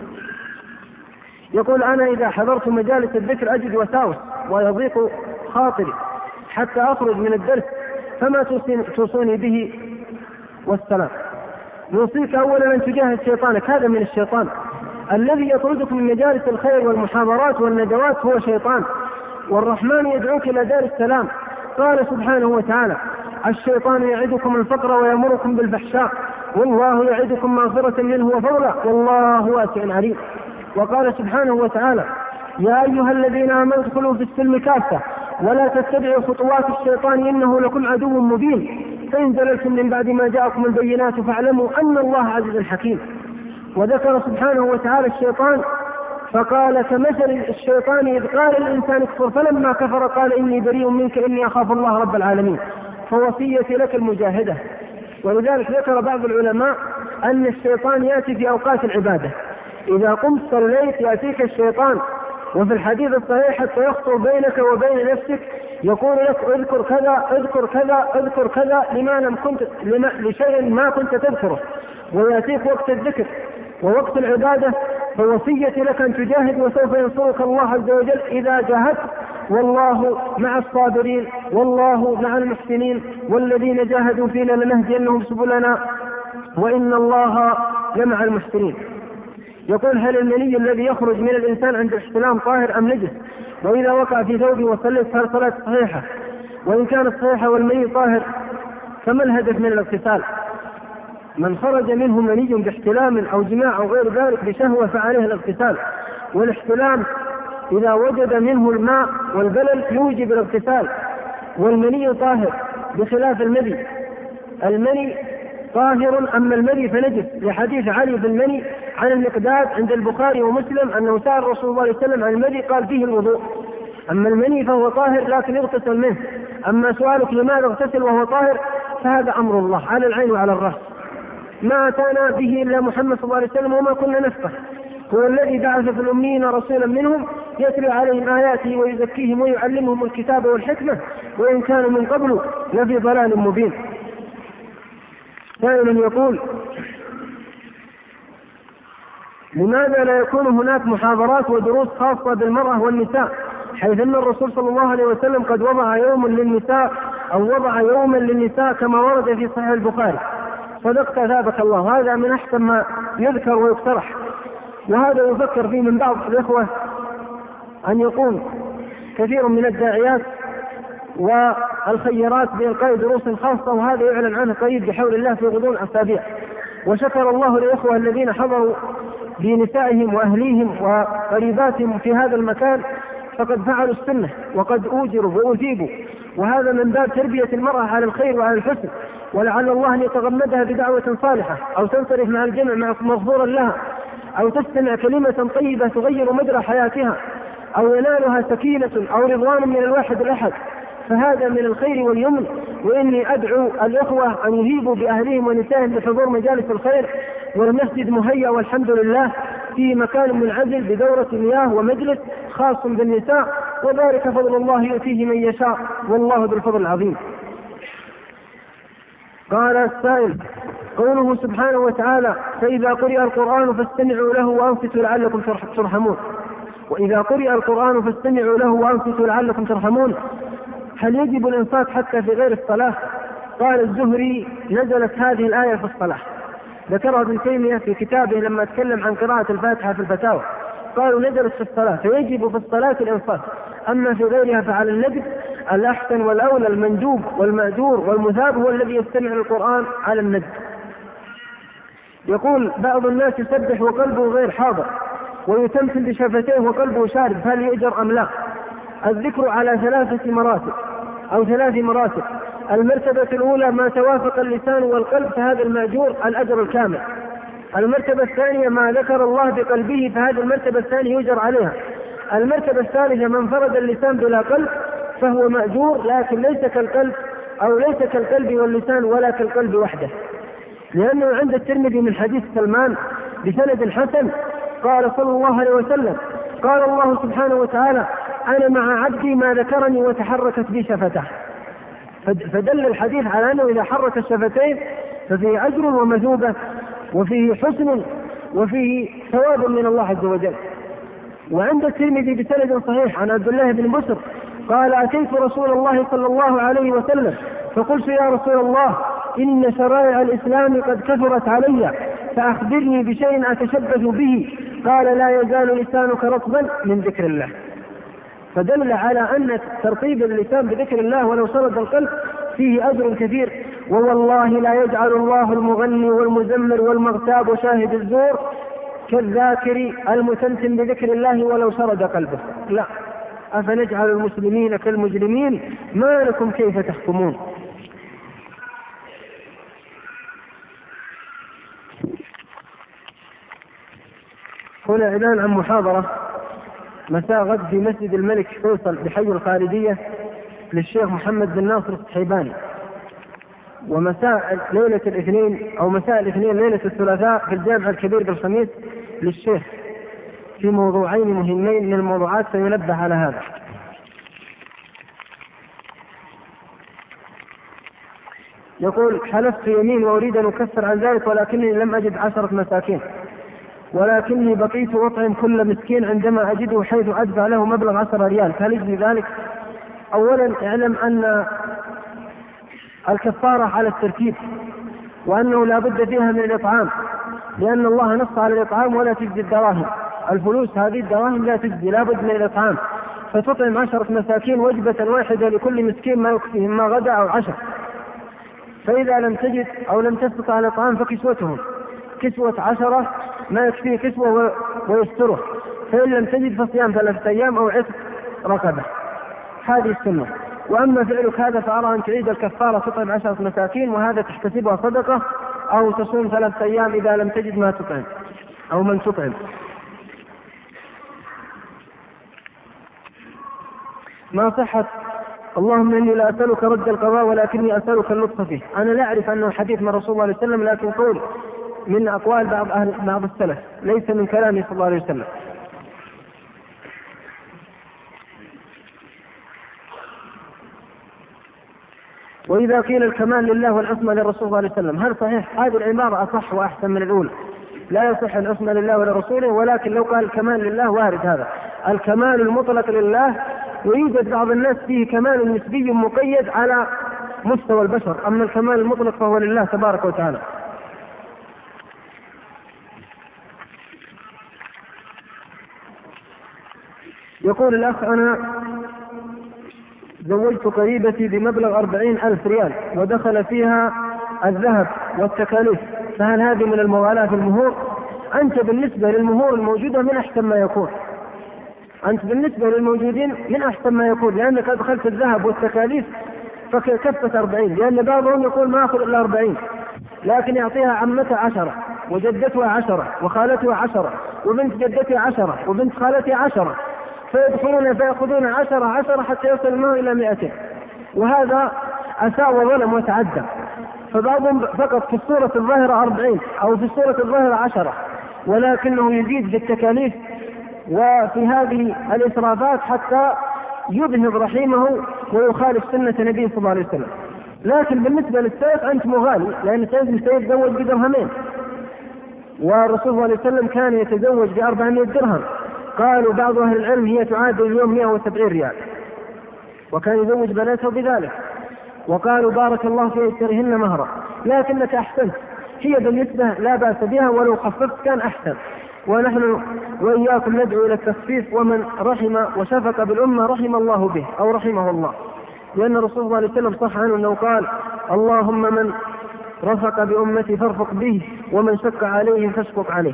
يقول: أنا إذا حضرت مجالس الذكر أجد وساوس ويضيق خاطري حتى أخرج من الدرس، فما توصوني به؟ والسلام. يوصيك أولا أن تجاهد شيطانك، هذا من الشيطان الذي يطردك من مجالس الخير والمحاضرات والندوات، هو شيطان، والرحمن يدعوك إلى دار السلام. قال سبحانه وتعالى: الشيطان يعدكم الفقر ويأمركم بالفحشاء والله يعدكم مغفرة منه وفضلا والله واسع عليم. وقال سبحانه وتعالى: يا أيها الذين آمنوا ادخلوا في السلم كافة ولا تتبعوا خطوات الشيطان إنه لكم عدو مبين فإن زللتم من بعد ما جاءكم البينات فاعلموا أن الله عزيز حكيم. وذكر سبحانه وتعالى الشيطان فقال: كمثل الشيطان إذ قال الإنسان اكفر فلما كفر قال إني بريء منك إني أخاف الله رب العالمين. فوصيتي لك المجاهدة. ولذلك ذكر بعض العلماء أن الشيطان يأتي في أوقات العبادة، إذا قمت صليت يأتيك الشيطان، وفي الحديث الصحيح حتى يخطر بينك وبين نفسك يقول لك: اذكر كذا اذكر كذا اذكر كذا لما لم كنت لما لشيء ما كنت تذكره، ويأتيك وقت الذكر ووقت العبادة. فوصيتي لك أن تجاهد وسوف ينصرك الله عز وجل إذا جاهدت، والله مع الصابرين والله مع المحسنين والذين جاهدوا فينا لنهدينهم سبلنا وإن الله لمع المحسنين. يقول: هل المني الذي يخرج من الإنسان عند الاحتلام طاهر أم نجس؟ وإذا وقع في ثوبه وصلت هل صلاة صحيحة؟ وإن كانت صحيحة والمني طاهر فما الهدف من الاغتسال؟ من خرج منه مني باحتلام أو جماع أو غير ذلك بشهوة فعليه الاغتسال، والاحتلام إذا وجد منه الماء والبلل يوجب الاغتسال، والمني طاهر بخلاف المني. المني طاهر أما المني فنجس، لحديث علي في المني عن المقداد عند البخاري ومسلم أنه سأل رسول الله صلى الله عليه وسلم عن المني قال فيه الوضوء. أما المني فهو طاهر لكن يغتسل منه. أما سؤالك لماذا اغتسل وهو طاهر فهذا أمر الله على العين وعلى الرأس، ما أتانا به إلا محمد صلى الله عليه وسلم وما كنا نفقه. هو الذي بعث في الأميين رسولا منهم يتلو عليهم آياته ويزكيهم ويعلمهم الكتاب والحكمة وإن كانوا من قبل لفي ضلال مبين. سائل يقول: لماذا لا يكون هناك محاضرات ودروس خاصة بالمرأة والنساء، حيث أن الرسول صلى الله عليه وسلم قد وضع يوما للنساء أو وضع يوما للنساء كما ورد في صحيح البخاري؟ صدقت ثابك الله، هذا من أحسن ما يذكر ويقترح، وهذا يفكر فيه من بعض الإخوة أن يقوم كثير من الداعيات والخيرات بإلقاء دروس خاصة، وهذا يعلن عنه قريب بحول الله في غضون أسابيع. وشكر الله الإخوة الذين حضروا بنسائهم وأهليهم وقريباتهم في هذا المكان، فقد فعلوا السنة وقد أوجروا وأثيبوا، وهذا من باب تربية المرأة على الخير وعلى الحسن، ولعل الله أن يتغمدها بدعوة صالحة أو تنصرف مع الجمع مع مغفورا لها، أو تستمع كلمة طيبة تغير مجرى حياتها، أو ينالها سكينة أو رضوان من الواحد الأحد، فهذا من الخير واليمن. وإني أدعو الإخوة أن يهيبوا بأهلهم ونسائهم بحضور مجالس الخير، والمسجد مهيأ والحمد لله في مكان منعزل بدورة مياه ومجلس خاص بالنساء، وذلك فضل الله يؤتيه من يشاء والله ذو الفضل العظيم. قال السائل: قوله سبحانه وتعالى: فإذا قرئ القرآن فاستمعوا له وأنصتوا لعلكم ترحمون، وإذا قرئ القرآن فاستمعوا له وأنصتوا لعلكم ترحمون، هل يجب الإنصات حتى في غير الصلاة؟ قال الزهري: نزلت هذه الآية في الصلاة. ذكرها ابن تيمية في كتابه لما تكلم عن قراءة الفاتحة في الفتاوى، قالوا نزلت في الصلاة فيجب في الصلاة الإنصات، أما في غيرها فعلى الندب. الأحسن والأولى المندوب والمأجور والمثاب هو الذي يستمع للقرآن على الندب. يقول: بعض الناس يسبح وقلبه غير حاضر ويتمثل بشفتيه وقلبه شارب، هل يؤجر أم لا؟ الذكر على ثلاثة مراتب أو ثلاث مراتب. المرتبة الأولى ما توافق اللسان والقلب فهذا المأجور الأجر الكامل. المرتبة الثانية ما ذكر الله بقلبه فهذه المرتبة الثانية يجر عليها. المرتبة الثالثة من فرد اللسان بلا قلب فهو مأجور لكن ليس كالقلب أو ليس كالقلب واللسان ولا كالقلب وحده، لأنه عند الترمذي من حديث سلمان بسند حسن قال صلى الله عليه وسلم قال الله سبحانه وتعالى أنا مع عبدي ما ذكرني وتحركت بي شفتاه. فدل الحديث على أنه إذا حرك الشفتين ففيه أجر ومثوبة وفيه حسن وفيه ثواب من الله عز وجل. وعند الترمذي بسند صحيح عن عبد الله بن بسر قال أتيت رسول الله صلى الله عليه وسلم فقلت يا رسول الله إن شرائع الإسلام قد كثرت علي فأخبرني بشيء أتشبث به. قال لا يزال لسانك رطبا من ذكر الله. فدل على أن ترطيب اللسان بذكر الله ولو سرد القلب فيه أجر كثير. ووالله لا يجعل الله المغني والمزمر والمغتاب وشاهد الزور كالذاكر المتمتم بذكر الله ولو سرد قلبه. لا، أفنجعل المسلمين كالمجرمين ما لكم كيف تحكمون. هنا إعلان عن محاضرة مساء غد في مسجد الملك فيصل بحي الخالدية للشيخ محمد بن ناصر الصحيباني، ومساء ليلة الاثنين أو مساء الاثنين ليلة الثلاثاء في الجامع الكبير بالخميس للشيخ في موضوعين مهمين من الموضوعات سينبه على هذا. يقول حلفت يمين وأريد أن أكفر عن ذلك ولكنني لم أجد عشرة مساكين ولكني بقيت أطعم كل مسكين عندما أجده حيث أدفع له مبلغ عشرة ريال، هل يجزي ذلك؟ أولا اعلم أن الكفارة على الترتيب وأنه لا بد فيها من الإطعام، لأن الله نص على الإطعام ولا تجزي الدراهم، الفلوس هذه الدراهم لا تجزي، لا بد من الإطعام. فتطعم عشرة مساكين وجبة واحدة لكل مسكين ما يكفيهم ما غدا أو عشاء. فإذا لم تجد أو لم تستطع الإطعام فكسوتهم، كسوة عشرة ما يكفيه كسوة ويستره. فإن لم تجد فصيام ثلاثة أيام أو عتق رقبة، هذه السنة. وأما فعلك هذا فأرى أن تعيد الكفارة تطعم عشرة مساكين وهذا تحتسبها صدقة أو تصوم ثلاثة أيام إذا لم تجد ما تطعم أو من تطعم. ما صحة اللهم إني لا أسألك رد القضاء ولكني أسألك اللطف فيه؟ أنا لا أعرف أنه حديث من رسول الله عليه وسلم، لكن قول من أقوال بعض أهل بعض السلف ليس من كلامه صلى الله عليه وسلم. وإذا قيل الكمال لله والعصمة للرسول صلى الله عليه وسلم هل صحيح؟ هذه العبارة أصح وأحسن من الأولى. لا يصح العصمة لله ولرسوله، ولكن لو قال الكمال لله وارد هذا. الكمال المطلق لله، ويوجد بعض الناس فيه كمال نسبي مقيد على مستوى البشر، أما الكمال المطلق فهو لله تبارك وتعالى. يقول الأخ أنا زوجت قريبتي بمبلغ أربعين ألف ريال ودخل فيها الذهب والتكاليف، فهل هذه من الموالاة في المهور؟ أنت بالنسبة للمهور الموجودة من أحسن ما يكون، أنت بالنسبة للموجودين من أحسن ما يكون، لأنك أدخلت الذهب والتكاليف فكفت أربعين، لأن بعضهم يقول ما أخذ إلا أربعين لكن يعطيها عمتها عشرة وجدتها عشرة وخالتها عشرة وبنت جدتها عشرة وبنت خالتها عشرة، فيدخلون فيأخذون عشرة عشرة حتى يصل المال إلى مئتين، وهذا أساء وظلم وتعدى. فبعضهم فقط في الصورة الظاهرة أربعين أو في الصورة الظاهرة عشرة، ولكنه يزيد في التكاليف وفي هذه الإسرافات حتى يذهب رحيمه ويخالف سنة النبي صلى الله عليه وسلم. لكن بالنسبة للسيف أنت مغالي، لأن السيف سيتزوج بدرهمين، والرسول صلى الله عليه وسلم كان يتزوج بأربعمائة درهم، قالوا بعض أهل العلم هي تعادل اليوم مئة وسبعين ريال، وكان يزوج بناته بذلك، وقالوا بارك الله في أيسرهن مهرا. لكنك أحسنت، هي بالنسبة لا بأس بها ولو خففت كان أحسن، ونحن وإياكم ندعو إلى التخفيف، ومن رحم وشفق بالأمة رحم الله به أو رحمه الله، لأن الرسول صلى الله عليه وسلم صح عنه أنه قال اللهم من رفق بأمتي فارفق به ومن شق عليهم فاشفق عليه.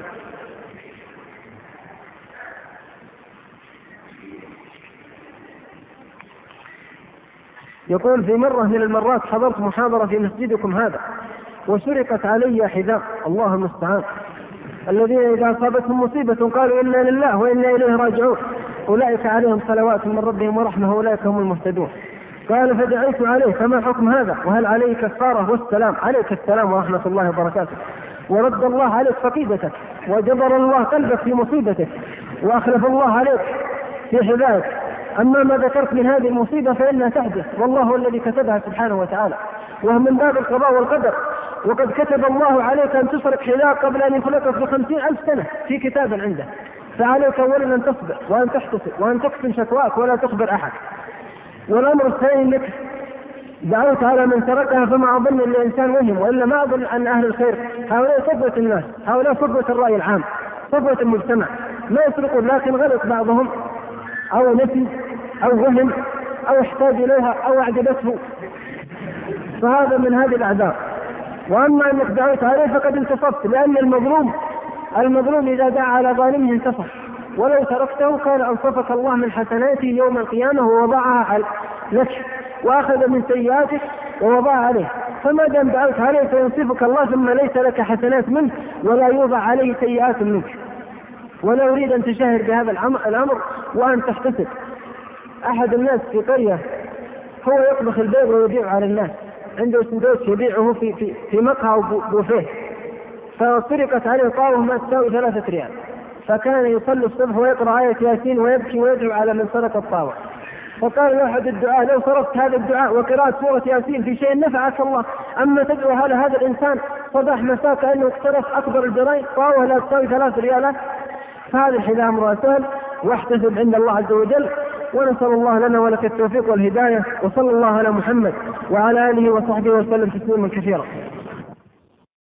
يقول في مرة من المرات حضرت محاضرة في مسجدكم هذا وسرقت علي حذاء، الله المستعان، الذين إذا أصابتهم مصيبة قالوا إنا لله وإنا إليه راجعون أولئك عليهم صلوات من ربهم ورحمة أولئك هم المهتدون. قال فدعيت عليه فما حكم هذا وهل عليه كفارة؟ والسلام. عليك السلام ورحمة الله وبركاته، ورد الله عليك فقيدتك وجبر الله قلبك في مصيبتك وأخلف الله عليك في حذائك. أما ما ذكرت من هذه المصيبة فإنها تحدث والله هو الذي كتبها سبحانه وتعالى، وهو من باب القضاء والقدر، وقد كتب الله عليك أن تسرق حذاء قبل أن يخلقك بخمسين ألف سنة في كتاب عنده، فعليك أولا أن تصبر وأن تحتسب وأن تكتم شكواك ولا تخبر أحد. والأمر الثاني لك دعوت على من سرقها فما أظن الإنسان وهم، وإلا ما أظن أن أهل الخير هؤلاء صفوة الناس، هؤلاء صفوة الرأي العام، صفوة المجتمع، ما يسرقون لكن غلط بعضهم أو نسي أو وهم أو احتاج إليها أو أعجبته، فهذا من هذه الأعذار. وأما أنك دعوت عليه فقد انتصفت، لأن المظلوم المظلوم إذا دعا على ظالمه انتصف، ولو تركته كان أنصفك الله من حسناته يوم القيامة ووضعها لك وأخذ من سيئاتك ووضعها عليه، فما دام دعوت عليه فينصفك الله ثم ليس لك حسنات منه ولا يوضع عليه سيئات منك. ولا أريد أن تشاهر بهذا الأمر وأن تحتسب. أحد الناس في قرية هو يطبخ البيض ويبيع على الناس، عنده سندوتش يبيعه في في في مقهى وبوفيه، فسرقت عليه طاوة ما تساوي ثلاثة ريال، فكان يصلي الصبح ويقرأ آية ياسين ويبكي ويدعو على من سرق الطاوة. فقال له أحد الدعاء لو صرفت هذا الدعاء وقراءة سورة ياسين في شيء نفعك الله، أما تدعو على هذا الإنسان صباح مساء كأنه اقترف أكبر الجرائم طاوة لا تساوي ثلاث ريالات. فهذا الحذاء أمر سهل واحتسب عند الله عز وجل، ونسأل الله لنا ولك التوفيق والهداية، وصلى الله على محمد وعلى آله وصحبه وسلم تسليما كثيرا.